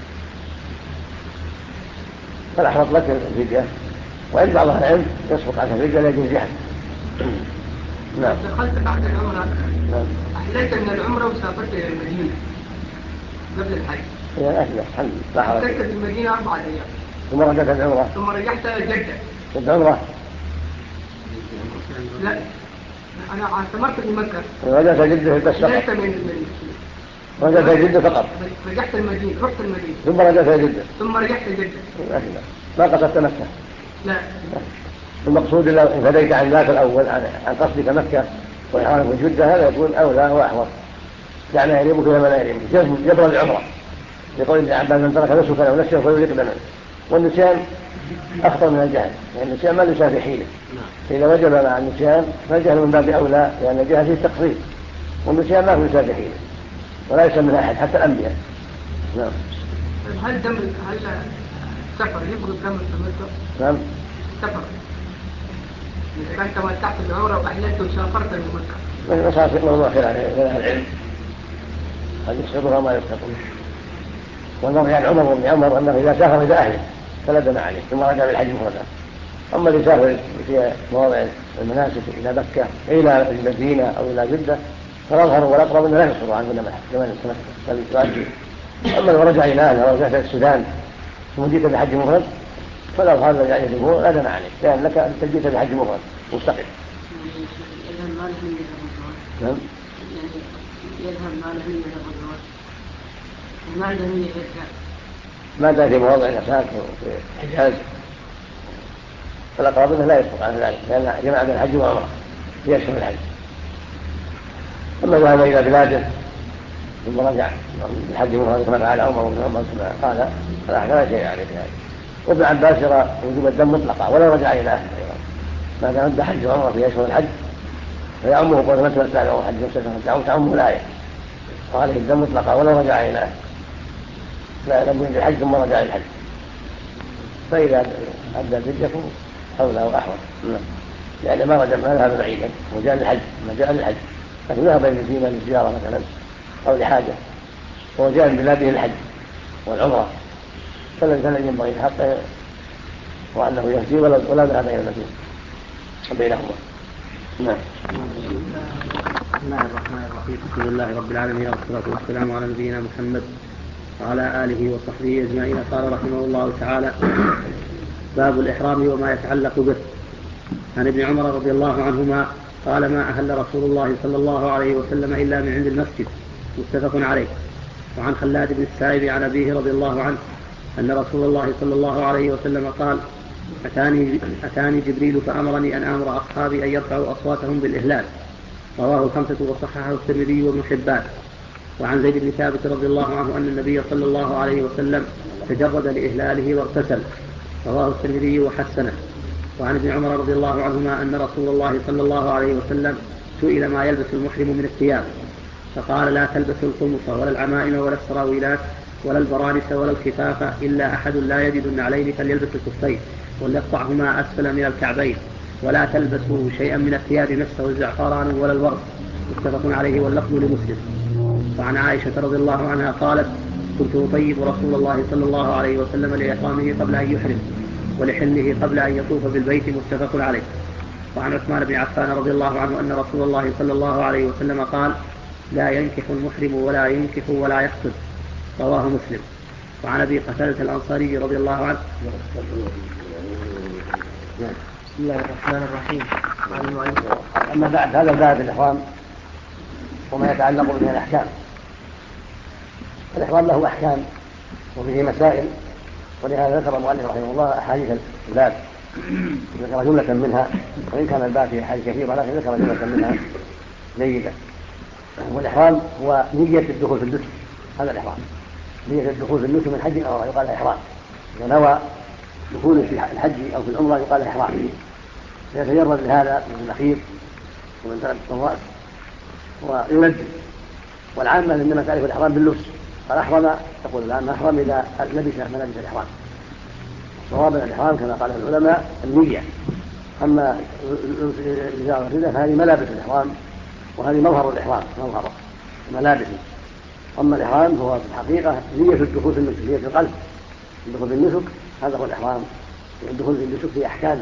فالأحوط لك الفدية. وعند بعض العلم يسبق عنك الفدية لا يجوز جهل. نعم. دخلت بعد العمرة. نعم. أحللت من العمرة وسافرت إلى المدينة قبل الحج. يا أهلا الحمد لله. كنت في المدينة 4 أيام. ثم رجعت العمرة. ثم رجعت جدة. كنت عمرة؟ لا، أنا اعتمرت في مكة. رجعت جدة بس فقط. ليس رجعت جدة فقط. رجعت المدينة، رحت المدينة. ثم رجعت جدة. ثم رجعت جدة. أهلا. ما قصدت مكة؟ لا. المقصود لو انفديت عن ذاك الأول عن قصدك مكة وإحرامك من جدة، هذا يكون أولى وأحوط. دعنا يريبك إلى ما لا يريبك. جبر العمرة لقول ابن عباس من ترك نسكا أو نسيا فليريق دما. والنسيان أخطر من الجهل، لأن النسيان ما يساوي في حيله. فإذا وجب مع النسيان فالجهل من باب أولى، لأن الجهل فيه التقصير، والنسيان ما يساوي في حيله ولا يسمى أحد حتى الأنبياء. نعم. هل سفر يبغى دم التمتع؟ نعم. سفر إذا كان تمتعت بالعمرة وأحللت وسافرت من مكة. مسافر موضوع خلاف العلم، قد يسقطها ما يسقطها. والمرء يعني عمر بن عمر أنه إذا سافر إلى أهله فلا دم عليه ثم رجع بالحج مفردا. أما اللي سافر في مواضع المناسك إلى مكة إلى المدينة أو إلى جدة فالأظهر والأقرب أنه لا يسقط عنه دم كما يتمكن. أما لو رجع إلى أهله ورجعت إلى السودان ثم جئت بحج مفرد فالأظهر الذي عليه الجمهور لا دم عليه، لأنك أنت جئت بحج مفرد مستقل. نعم. يذهب مع نبيه الغزوات ما عنده نية يرجع. ماذا في مواضع الأساس في الحجاز فالأقرب أنه لا يسقط عن ذلك، لأن جماعة الحج والعمرة في أشهر الحج. أما ذهب إلى بلاده ثم رجع الحج مفرد كما فعل عمر بن عمر كما قال فلا شيء عليه في هذا. وابن عباس يرى وجوب الدم مطلقا ولو رجع إلى أهله ما دام عنده حج وعمرة في أشهر الحج فيعمه قول من تمتع له حج وسفر تعمه الآية وعليه الدم مطلقا ولو رجع إلى أهله. لا لم يجد الحج ثم رجع الحج، فإذا أدى الفدية أولى وأحوط، يعني ما ذهب بعيدا وجاء للحج ما جاء للحج، لكن ذهب إلى المدينة للزيارة مثلا أو لحاجة وجاء من بلاده للحج والعمرة فالذي ينبغي حقه وأنه يهدي ولا ذهب إلى المدينة بينهما. نعم. بسم الله الرحمن الرحيم. الحمد لله رب العالمين والصلاة والسلام على نبينا محمد وعلى آله وصحبه أجمعين. قال رحمه الله تعالى: باب الإحرام وما يتعلق به. عن ابن عمر رضي الله عنهما قال: ما أهل رسول الله صلى الله عليه وسلم إلا من عند المسجد. متفق عليه. وعن خلاد بن السائب عن أبيه رضي الله عنه أن رسول الله صلى الله عليه وسلم قال: أتاني جبريل فأمرني أن أمر أصحابي أن يرفعوا أصواتهم بالإهلال. رواه الخمسة وصححه الترمذي وابن حبان. وعن زيد بن ثابت رضي الله عنه أن النبي صلى الله عليه وسلم تجرد لإهلاله واغتسل. رواه الترمذي وحسنه. وعن ابن عمر رضي الله عنهما أن رسول الله صلى الله عليه وسلم سئل ما يلبس المحرم من الثياب فقال: لا تلبسوا القمص ولا العمائم ولا السراويلات ولا البرانس ولا الخفاف إلا أحد لا يجد النعلين فليلبس الخفين. وليقطعهما أسفل من الكعبين، ولا تلبسوا شيئا من الثياب مسه الزعفران ولا الورد. متفق عليه واللفظ لمسلم. وعن عائشة رضي الله عنها قالت: كنت أطيب رسول الله صلى الله عليه وسلم لإحرامه قبل أن يحرم ولحله قبل أن يطوف بالبيت. متفق عليه. وعن عثمان بن عفان رضي الله عنه أن رسول الله صلى الله عليه وسلم قال: لا ينكح المحرم ولا ينكح ولا يخطب. رواه مسلم. وعن أبي قتادة الأنصاري رضي الله عنه. بسم الله الرحمن الرحيم. أما بعد، هذا الباب الإحرام وما يتعلق به من الأحكام. الإحرام له أحكام وفيه مسائل، ولهذا ذكر المؤلف رحمه الله أحاديث الباب، ذكر جملة منها، وإن كان الباب فيه أحاديث كثيرة لكن ذكر جملة منها جيدة. والإحرام هو نية الدخول في النسك، هذا الإحرام، نية الدخول في النسك من حج أو عمرة يقال إحرام. إذا نوى دخول في الحج أو في العمرة يقال إحرام، فيتجرد لهذا من المخيط ومن ترك الرأس ويلبس. والعامة إنما تعرف الإحرام باللبس، قال أحرم، تقول العامة أحرم إذا لبس ملابس الإحرام. صواب الإحرام كما قال العلماء النية. أما الإزار والرداء فهذه ملابس الإحرام، وهذه مظهر الإحرام، مظهر ملابس. أما الإحرام هو في الحقيقة نية الدخول في النسك، نية القلب الدخول في النسك، هذا هو الإحرام، الدخول في النسك في أحكامه.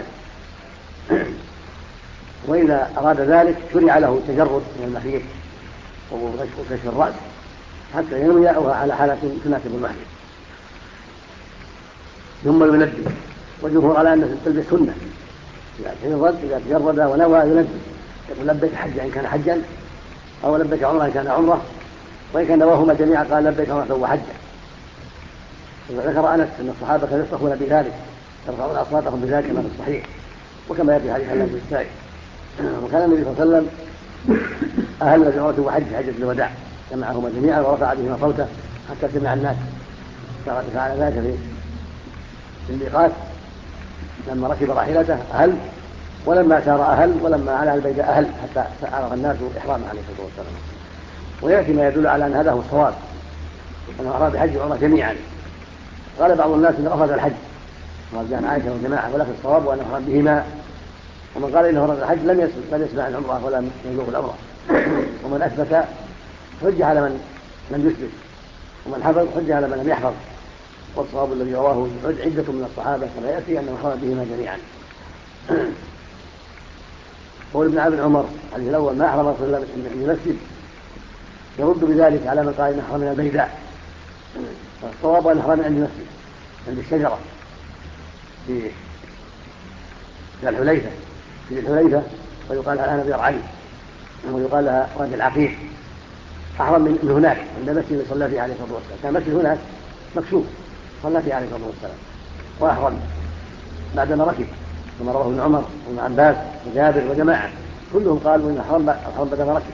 وإذا أراد ذلك شرع له التجرد من المخيط وكشف الرأس حتى ينوي على حالة تناسب المحيط، ثم يلبس. والجمهور على أن تلبس سنة، إذا تجرد ونوى يلبس، يقول لبيك حجا إن كان حجا، أو لبيك عمرة إن كان عمرة، وإن كان نواهما جميعا قال لبيك عمرة وحجا. وذكر أنس أن الصحابة كانوا يصرخون بذلك، يرفعون أصواتهم بذلك كما في الصحيح، وكما يأتي حديث النبي السائل. وكان النبي صلى الله عليه وسلم أهل بعمرة وحج في حجة الوداع، جمعهما جميعا ورفع بهما صوته حتى سمع الناس. فعل ذلك في الميقات لما ركب راحلته أهل، ولما سار أهل، ولما على البيداء أهل، حتى عرف الناس إحرامه عليه الصلاة والسلام. ويأتي ما يدل على أن هذا هو الصواب، أنه أراد الحج وعمرة جميعا. قال بعض الناس أنه أفرد الحج وجاء عائشة والجماعة، ولكن الصواب أنه أراد بهما. ومن قال إنه أراد الحج لم يسمع العمرة ولا يبلغ العمرة. ومن أثبت حج على من لم يثبت، ومن حفظ حج على من لم يحفظ. والصواب الذي رواه عدة من الصحابة كما يأتي أنه أراد بهما جميعا. قول ابن عبد عمر الحديث الأول: ما أحرم رسول الله من المسجد، يرد بذلك على من قال إنه أحرم من البيداء. الصواب أن أحرم عند المسجد، عند الشجرة في الحليفة، ويقال لها نبي رعي، ويقال لها وادي العقيق. أحرم من هناك عند المسجد صلى فيه عليه الصلاة والسلام، كان المسجد هناك مكشوف صلى فيه عليه الصلاة والسلام، وأحرم بعدما ركب، كما رواه ابن عمر وابن عباس وجابر وجماعة، كلهم قالوا إن أحرم بعدما ركب.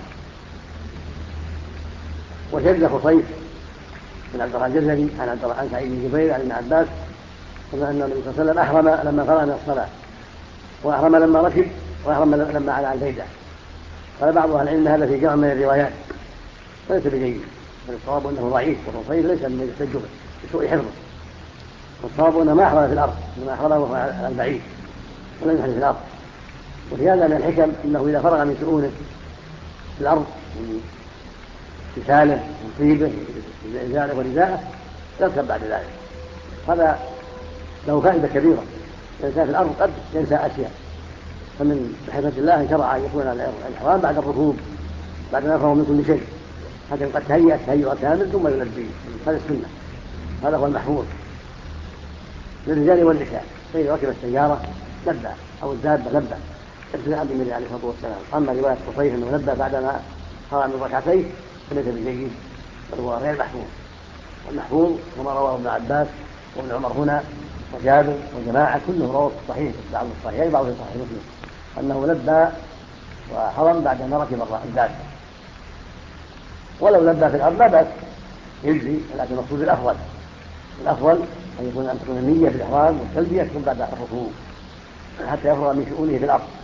وشد خصيف بن عبد الرحمن الجزري عن سعيد بن جبير عن ابن عباس أن النبي صلى الله عليه وسلم أحرم لما فرغ من الصلاة، وأحرم لما ركب، وأحرم لما على البيداء. قال بعض أهل العلم هذا في جمع من الروايات ليس بجيد، فالصواب أنه ضعيف، والخصيف ليس من يحتج به بسوء حفظه. والصواب أنه ما أحرم في الأرض، إنما أحرمه على البعيد ولم يحرم في الأرض. وفي هذا من الحكم أنه إذا فرغ من شؤونه في الأرض، من اغتساله وطيبه وإزاله ورداءه، يركب بعد ذلك. هذا له فائدة كبيرة، الإنسان في الأرض قد ينسى أشياء، فمن حكمة الله أن شرع أن يكون الإحرام بعد الركوب، بعد ما يفرغ من كل شيء، حتى قد تهيأ كامل ثم يلبي. هذا السنة، هذا هو المحفوظ للرجال والنساء. فإذا ركب السيارة لبى أو الدابة لبى ابتداء بالنبي عليه الصلاة والسلام. أما رواية خصيف أنه لبى بعدما فرغ من ركعتين فليس بجيد، بل هو غير محفوظ. والمحفوظ كما رواه ابن عباس وابن عمر هنا وجابر وجماعة كلهم رواه في الصحيح، بعض الصحيحين بعض في صحيح مسلم، أنه لبى وحرم بعدما ركب الدابة. ولو لبى في الأرض لا بأس يجزي، لكن المقصود الأفضل أن تكون النية في الإحرام والتلبية تكون بعد الركوب حتى يفرغ من شؤونه في الأرض.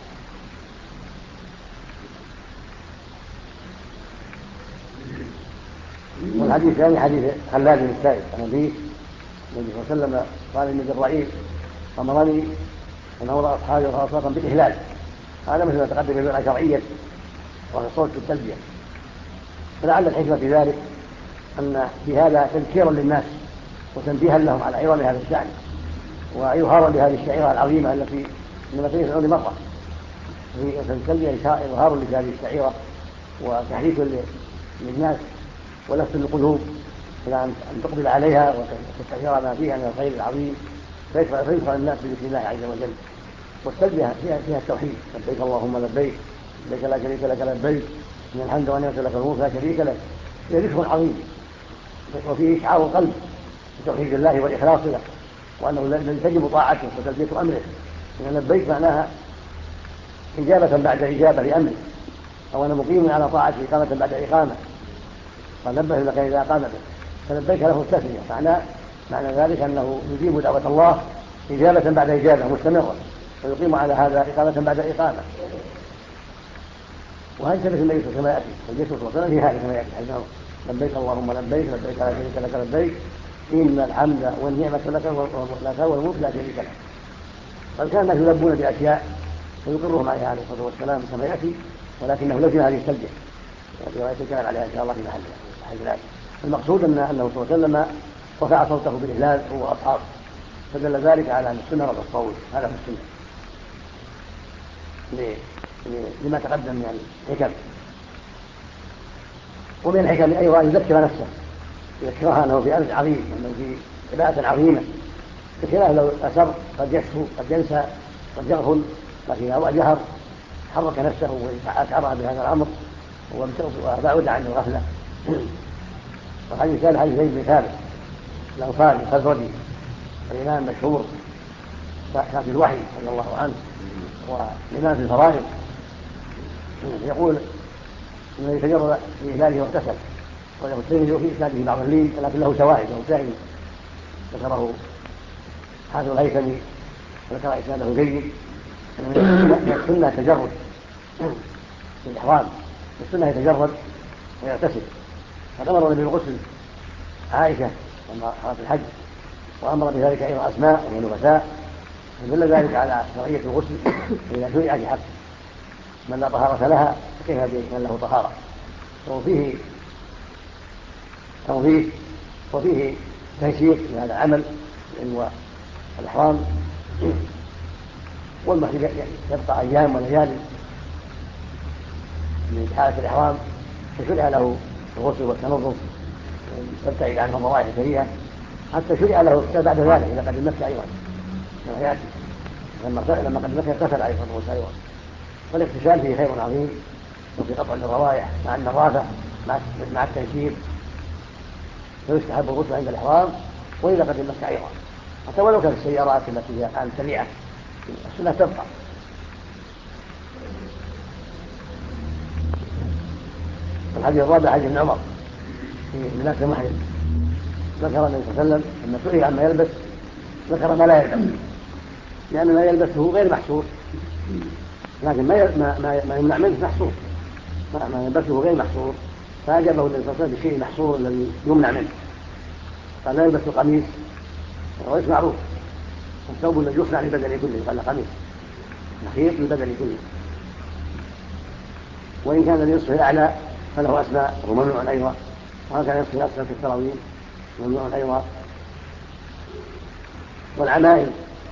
والحديث الثاني حديث خلاد بن السائب عن أبيه النبي صلى الله عليه وسلم قال إن الرعيل أمرني أن أمر أصحابي وأصحابهم بالإهلال. هذا مثل ما تقدم بالبدعة شرعية وهي صوت التلبية. فلعل الحكمة في ذلك أن في هذا تذكيرا للناس وتنبيها لهم على عظم هذا الشأن وإظهارا لهذه الشعيرة العظيمة التي إنما تنفع لمرة. في التلبية إظهار لهذه الشعيرة وتحريك للناس ولفت القلوب إلى أن تقبل عليها وتستشعر ما فيها من الخير العظيم فيدخل الناس بذكر الله عز وجل. والتلبية فيها التوحيد: لبيك اللهم لبيك لبيك لا شريك لك لبيك إن الحمد والنعمة لك والملك لا شريك لك. فيه ذكر عظيم وفيه إشعار القلب بتوحيد الله والإخلاص له وأنه الذي تجب طاعته وتلبية أمره. إن لبيك معناها إجابة بعد إجابة لأمره، أو أنا مقيم على طاعته إقامة بعد إقامة. قال لبيك لك إذا أقام به، فلبيك له التسمية. معنى ذلك أنه يجيب دعوة الله إجابة بعد إجابة مستمرة ويقيم على هذا إقامة بعد إقامة. وهذا ثبت النبي كما يأتي الجسر صلى الله عليه وسلم في هذا كما يأتي حديث لبيك اللهم لبيك لبيك لا شريك لك لبيك إن الحمد والنعمة لك والملك لا شريك لك. قد كان الناس يلبون بأشياء ويقرهم عليها عليه الصلاة والسلام كما يأتي، ولكنه لزم هذه التلبية رواية الكلام عليها إن شاء الله في محلها. المقصود أنه صلى الله عليه وسلم رفع صوته بالإهلال هو وأصحابه، فدل ذلك على أن السنة رفع الصوت. هذا في السنة لما تقدم من الحكم. ومن الحكم أيضا يذكر نفسه، يذكرها أنه في أمر عظيم وأنه في عبادة عظيمة، بخلاف لو أسر قد يسهو قد ينسى قد يغفل، لكن هو جهر حرك نفسه وأشعرها بهذا الأمر وبعد عنه غفلة. وحديث كان حديث زيد بن ثابت الأنصاري الخزرجي الإمام مشهور كاتب الوحي رضي الله عنه والإمام في الفرائض، يقول إنه يتجرد في إهلاله واغتسل، وله الترمذي في إسناده بعض اللين ولكن له شواهد ومسائل ذكره حافظ الهيثمي وذكر إسناده جيد. من السنة تجرد في الإحرام، السنة يتجرد ويغتسل. قد أمر بالغسل عائشة لما حرمت الحج، وأمر بذلك أيضا أسماء وهي نبساء، فدل ذلك على شرعية الغسل إذا شرع في حق من لا طهارة لها فكيف بمن له طهارة. وفيه توظيف وفيه تيسير في هذا العمل لأن الإحرام والمحرم يبقى أيام وليالي من حالة الإحرام، فشرع له الغسل والتنظف ويبتعد عن الضرائح الكريهة، حتى شرع له بعد ذلك إذا قدم مكة أيضا كما يأتي لما قدم مكة اغتسل عليه الصلاة والسلام. فالاغتسال فيه خير عظيم وفي قطع الروائح مع النظافة مع التيسير، فيستحب الغسل عند الإحرام وإذا قدم مكة أيضا، حتى ولو كانت السيارات التي هي الآن سريعة السنة تبقى. الحديث الرابع حديث ابن عمر في لباس المحرم، ذكر النبي صلى الله عليه وسلم لما سئل عما يلبس ذكر ما لا يلبس، لأن ما يلبسه غير محصور، لكن ما يمنع منه محصور، ما يلبسه غير محصور، فأجابه النبي صلى الله عليه وسلم بالشيء المحصور الذي يمنع منه. قال لا يلبس القميص، وهو معروف الثوب الذي يصنع للبدن كله، قال قميص نخيط للبدن كله، وإن كان النصف الأعلى فله أسماء وهو ممنوع أيضا، وهذا كان النصف الأسفل في السراويل ممنوع أيضا. والعمائم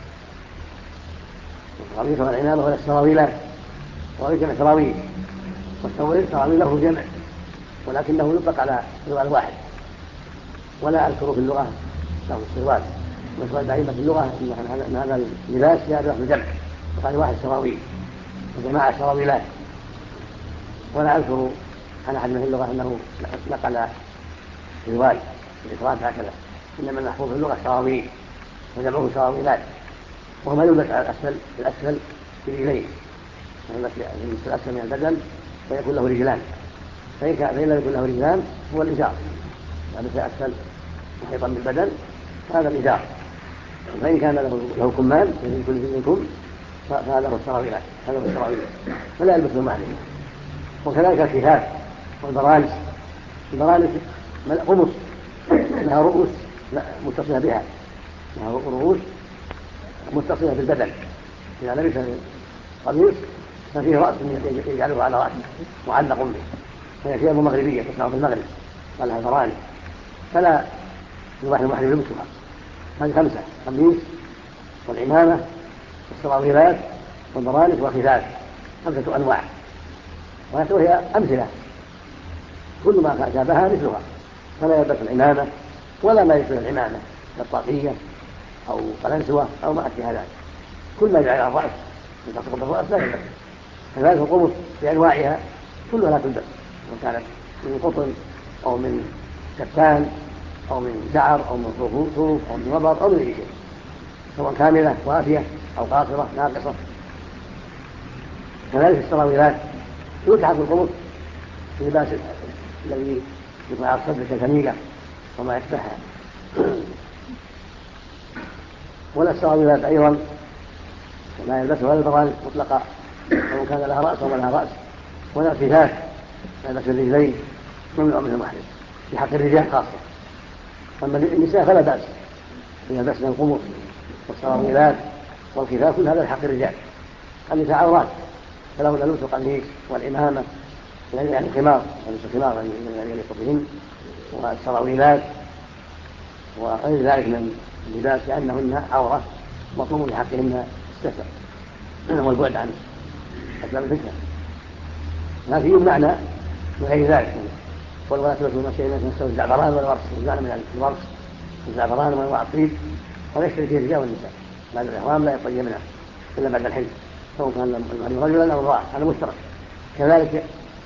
القميص والعمامة ولا السراويلات، وهي جمع سراويل، والسراويل له جمع ولكنه يطلق على سروال واحد، ولا أذكر في اللغة له السروال، والسروال دائما في اللغة أن هذا اللباس يأتي في الجمع، وقال واحد سراويل وجماعة سراويلات، ولا أذكر عن أحد من اللغة أنه نقل سروال الإفراد هكذا، إنما المحفوظ في اللغة سراويل وجمعه سراويلات، وهو ما يلبس على الأسفل في الرجلين، يلبس الأسفل من البدن ويكون له رجلان، فإن لم يكن له رجلان هو الإزار، يلبس أسفل محيطا بالبدن هذا الإزار، فإن كان له كمان في كل جزء كم فهذا هو السراويلات، هذا هو السراويل، فلا يلبسه المحرم. وكذلك الكفاف والبرانس، البرانس قمص لها رؤوس متصلة بها، لها رؤوس متصلة بالبدن. إذا لبس قميص ففيه رأس يجعله على رأسه معلق به، وهي ثياب مغربية تصنع في المغرب ولها فرائض، فلا يباح المحرم لبسها. هذه 5: قميص والعمامة والسراويلات والبرانس والخفاف، 5 أنواع. وهي أمثلة كل ما شابهها مثلها، فلا يلبس العمامة ولا ما يشبه العمامة كالطاقية أو قلنسوة أو ما أشبه ذلك. كل ما يجعل على الرأس من تسقط الرأس لا يلبس. كذلك القمص بأنواعها كلها لا تلبس، سواء كانت من قطن أو من كتان أو من شعر أو من صوف أو من وبر أو من أي شيء، سواء كاملة وافية أو قاصرة ناقصة. كذلك السراويلات يلتحق بالقمص اللباس الذي يكون على الصدر كالكميلة وما يشبهها. ولا السراويلات أيضا لا يلبسها ولا البرانس مطلقة، سواء كان لها رأس أو ما لها رأس، ولا الخفاف يلبس الرجلين ممنوع منه المحرم في حق الرجال خاصة. أما النساء فلا بأس يلبسن القمص والسراويلات والخفاف، كل هذا في حق الرجال. النساء عورات فلهن لبس القميص والعمامة يعني الخمار ولبس الخمار الذي يليق بهن والسراويلات وغير ذلك من اللباس، لأنهن عورة مطلوب لحقهن الستر والبعد عن أسباب الفتنة. لكن يمنعنا من غير ذلك، ولا تلبسوا شيئا من الزعفران والورس، يمنعنا من الورس والزعفران وانواع الطيب، ويشتري فيه الرجال والنساء بعد الإحرام لا يطيبن إلا بعد الحج، سواء كان رجلا أو امرأة، هذا مشترك. كذلك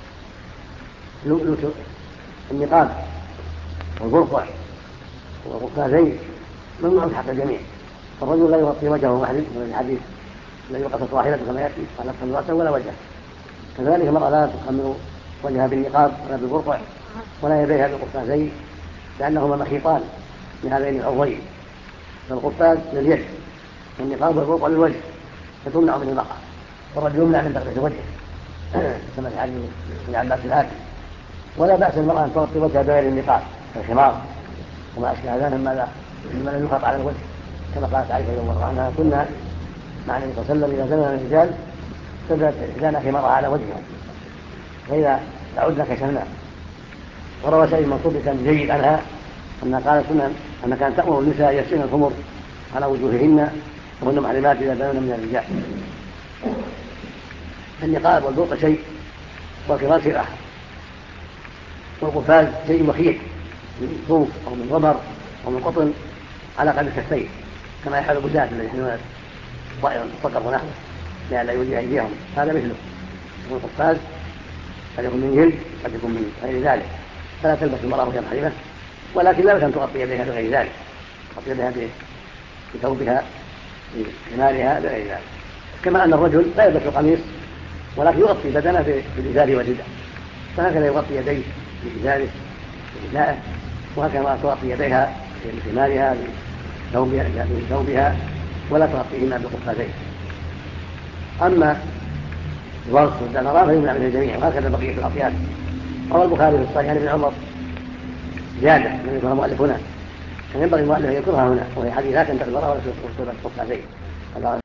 النقاب والبرقع والقفازين ممنوع في حق الجميع. الرجل لا يغطي وجهه محرم من الحديث لا يقص راحلته كما ياتي ولا تخمر راسه ولا وجهه. كذلك المرأة لا تخمر وجهها بالنقاب ولا بالبرقع ولا يديها بالقفازين، لأنهما مخيطان لهذين العضوين، فالقفاز لليد والنقاب والبرقع للوجه، فتمنع من المرأة. والرجل يمنع من تغطية وجهه كما في حديث ابن عباس الآتي. ولا بأس المرأة أن تغطي وجهها بغير النقاب كالخمار وما أشبه ذلك مما لا يخاط على الوجه، كما قالت عائشة يوم مرة عنها: كنا مع النبي صلى الله عليه وسلم إذا زلنا الرجال سدت إحدانا خمارها على وجهها، فإذا تعودنا كشفنا. وروى سعيد المنصور بسند جيد عنها أنها قالت أنها كانت تأمر النساء يرسلن الخمر على وجوههن وهن محرمات إذا زلن من الرجال. النقاب والبرقع شيء والخمار شيء آخر، والقفاز شيء مخيط من صوف أو من ربر أو من قطن على قدر الكفين، كما يفعل البزاة الذين يحملون طائرا الصقر ونحوه لئلا يؤذي أيديهم، هذا مثله. والقفاز قد يكون من جلد قد يكون من غير ذلك، فلا تلبس المرأة وهي محرمة، ولكن لا بأس أن تغطي يديها بغير ذلك، تغطي يديها بثوبها بحمارها بغير ذلك. كما أن الرجل لا يلبس القميص ولكن يغطي بدنه بالإزار والرداء، فهكذا يغطي يديه بإزاره بردائه، وهكذا تغطي يديها بحمارها بثوبها ولا تغطيهما بالقفازين. أما الورس والزعفران فيمنع منه الجميع، وهكذا بقية الأطياف. روى البخاري في الصحيح عن ابن عمر زيادة من يكره المؤلف هنا، كان ينبغي المؤلف أن يذكرها هنا، وهي حديث لا تنتقل المرأة ولا تلبس القفازين، هذا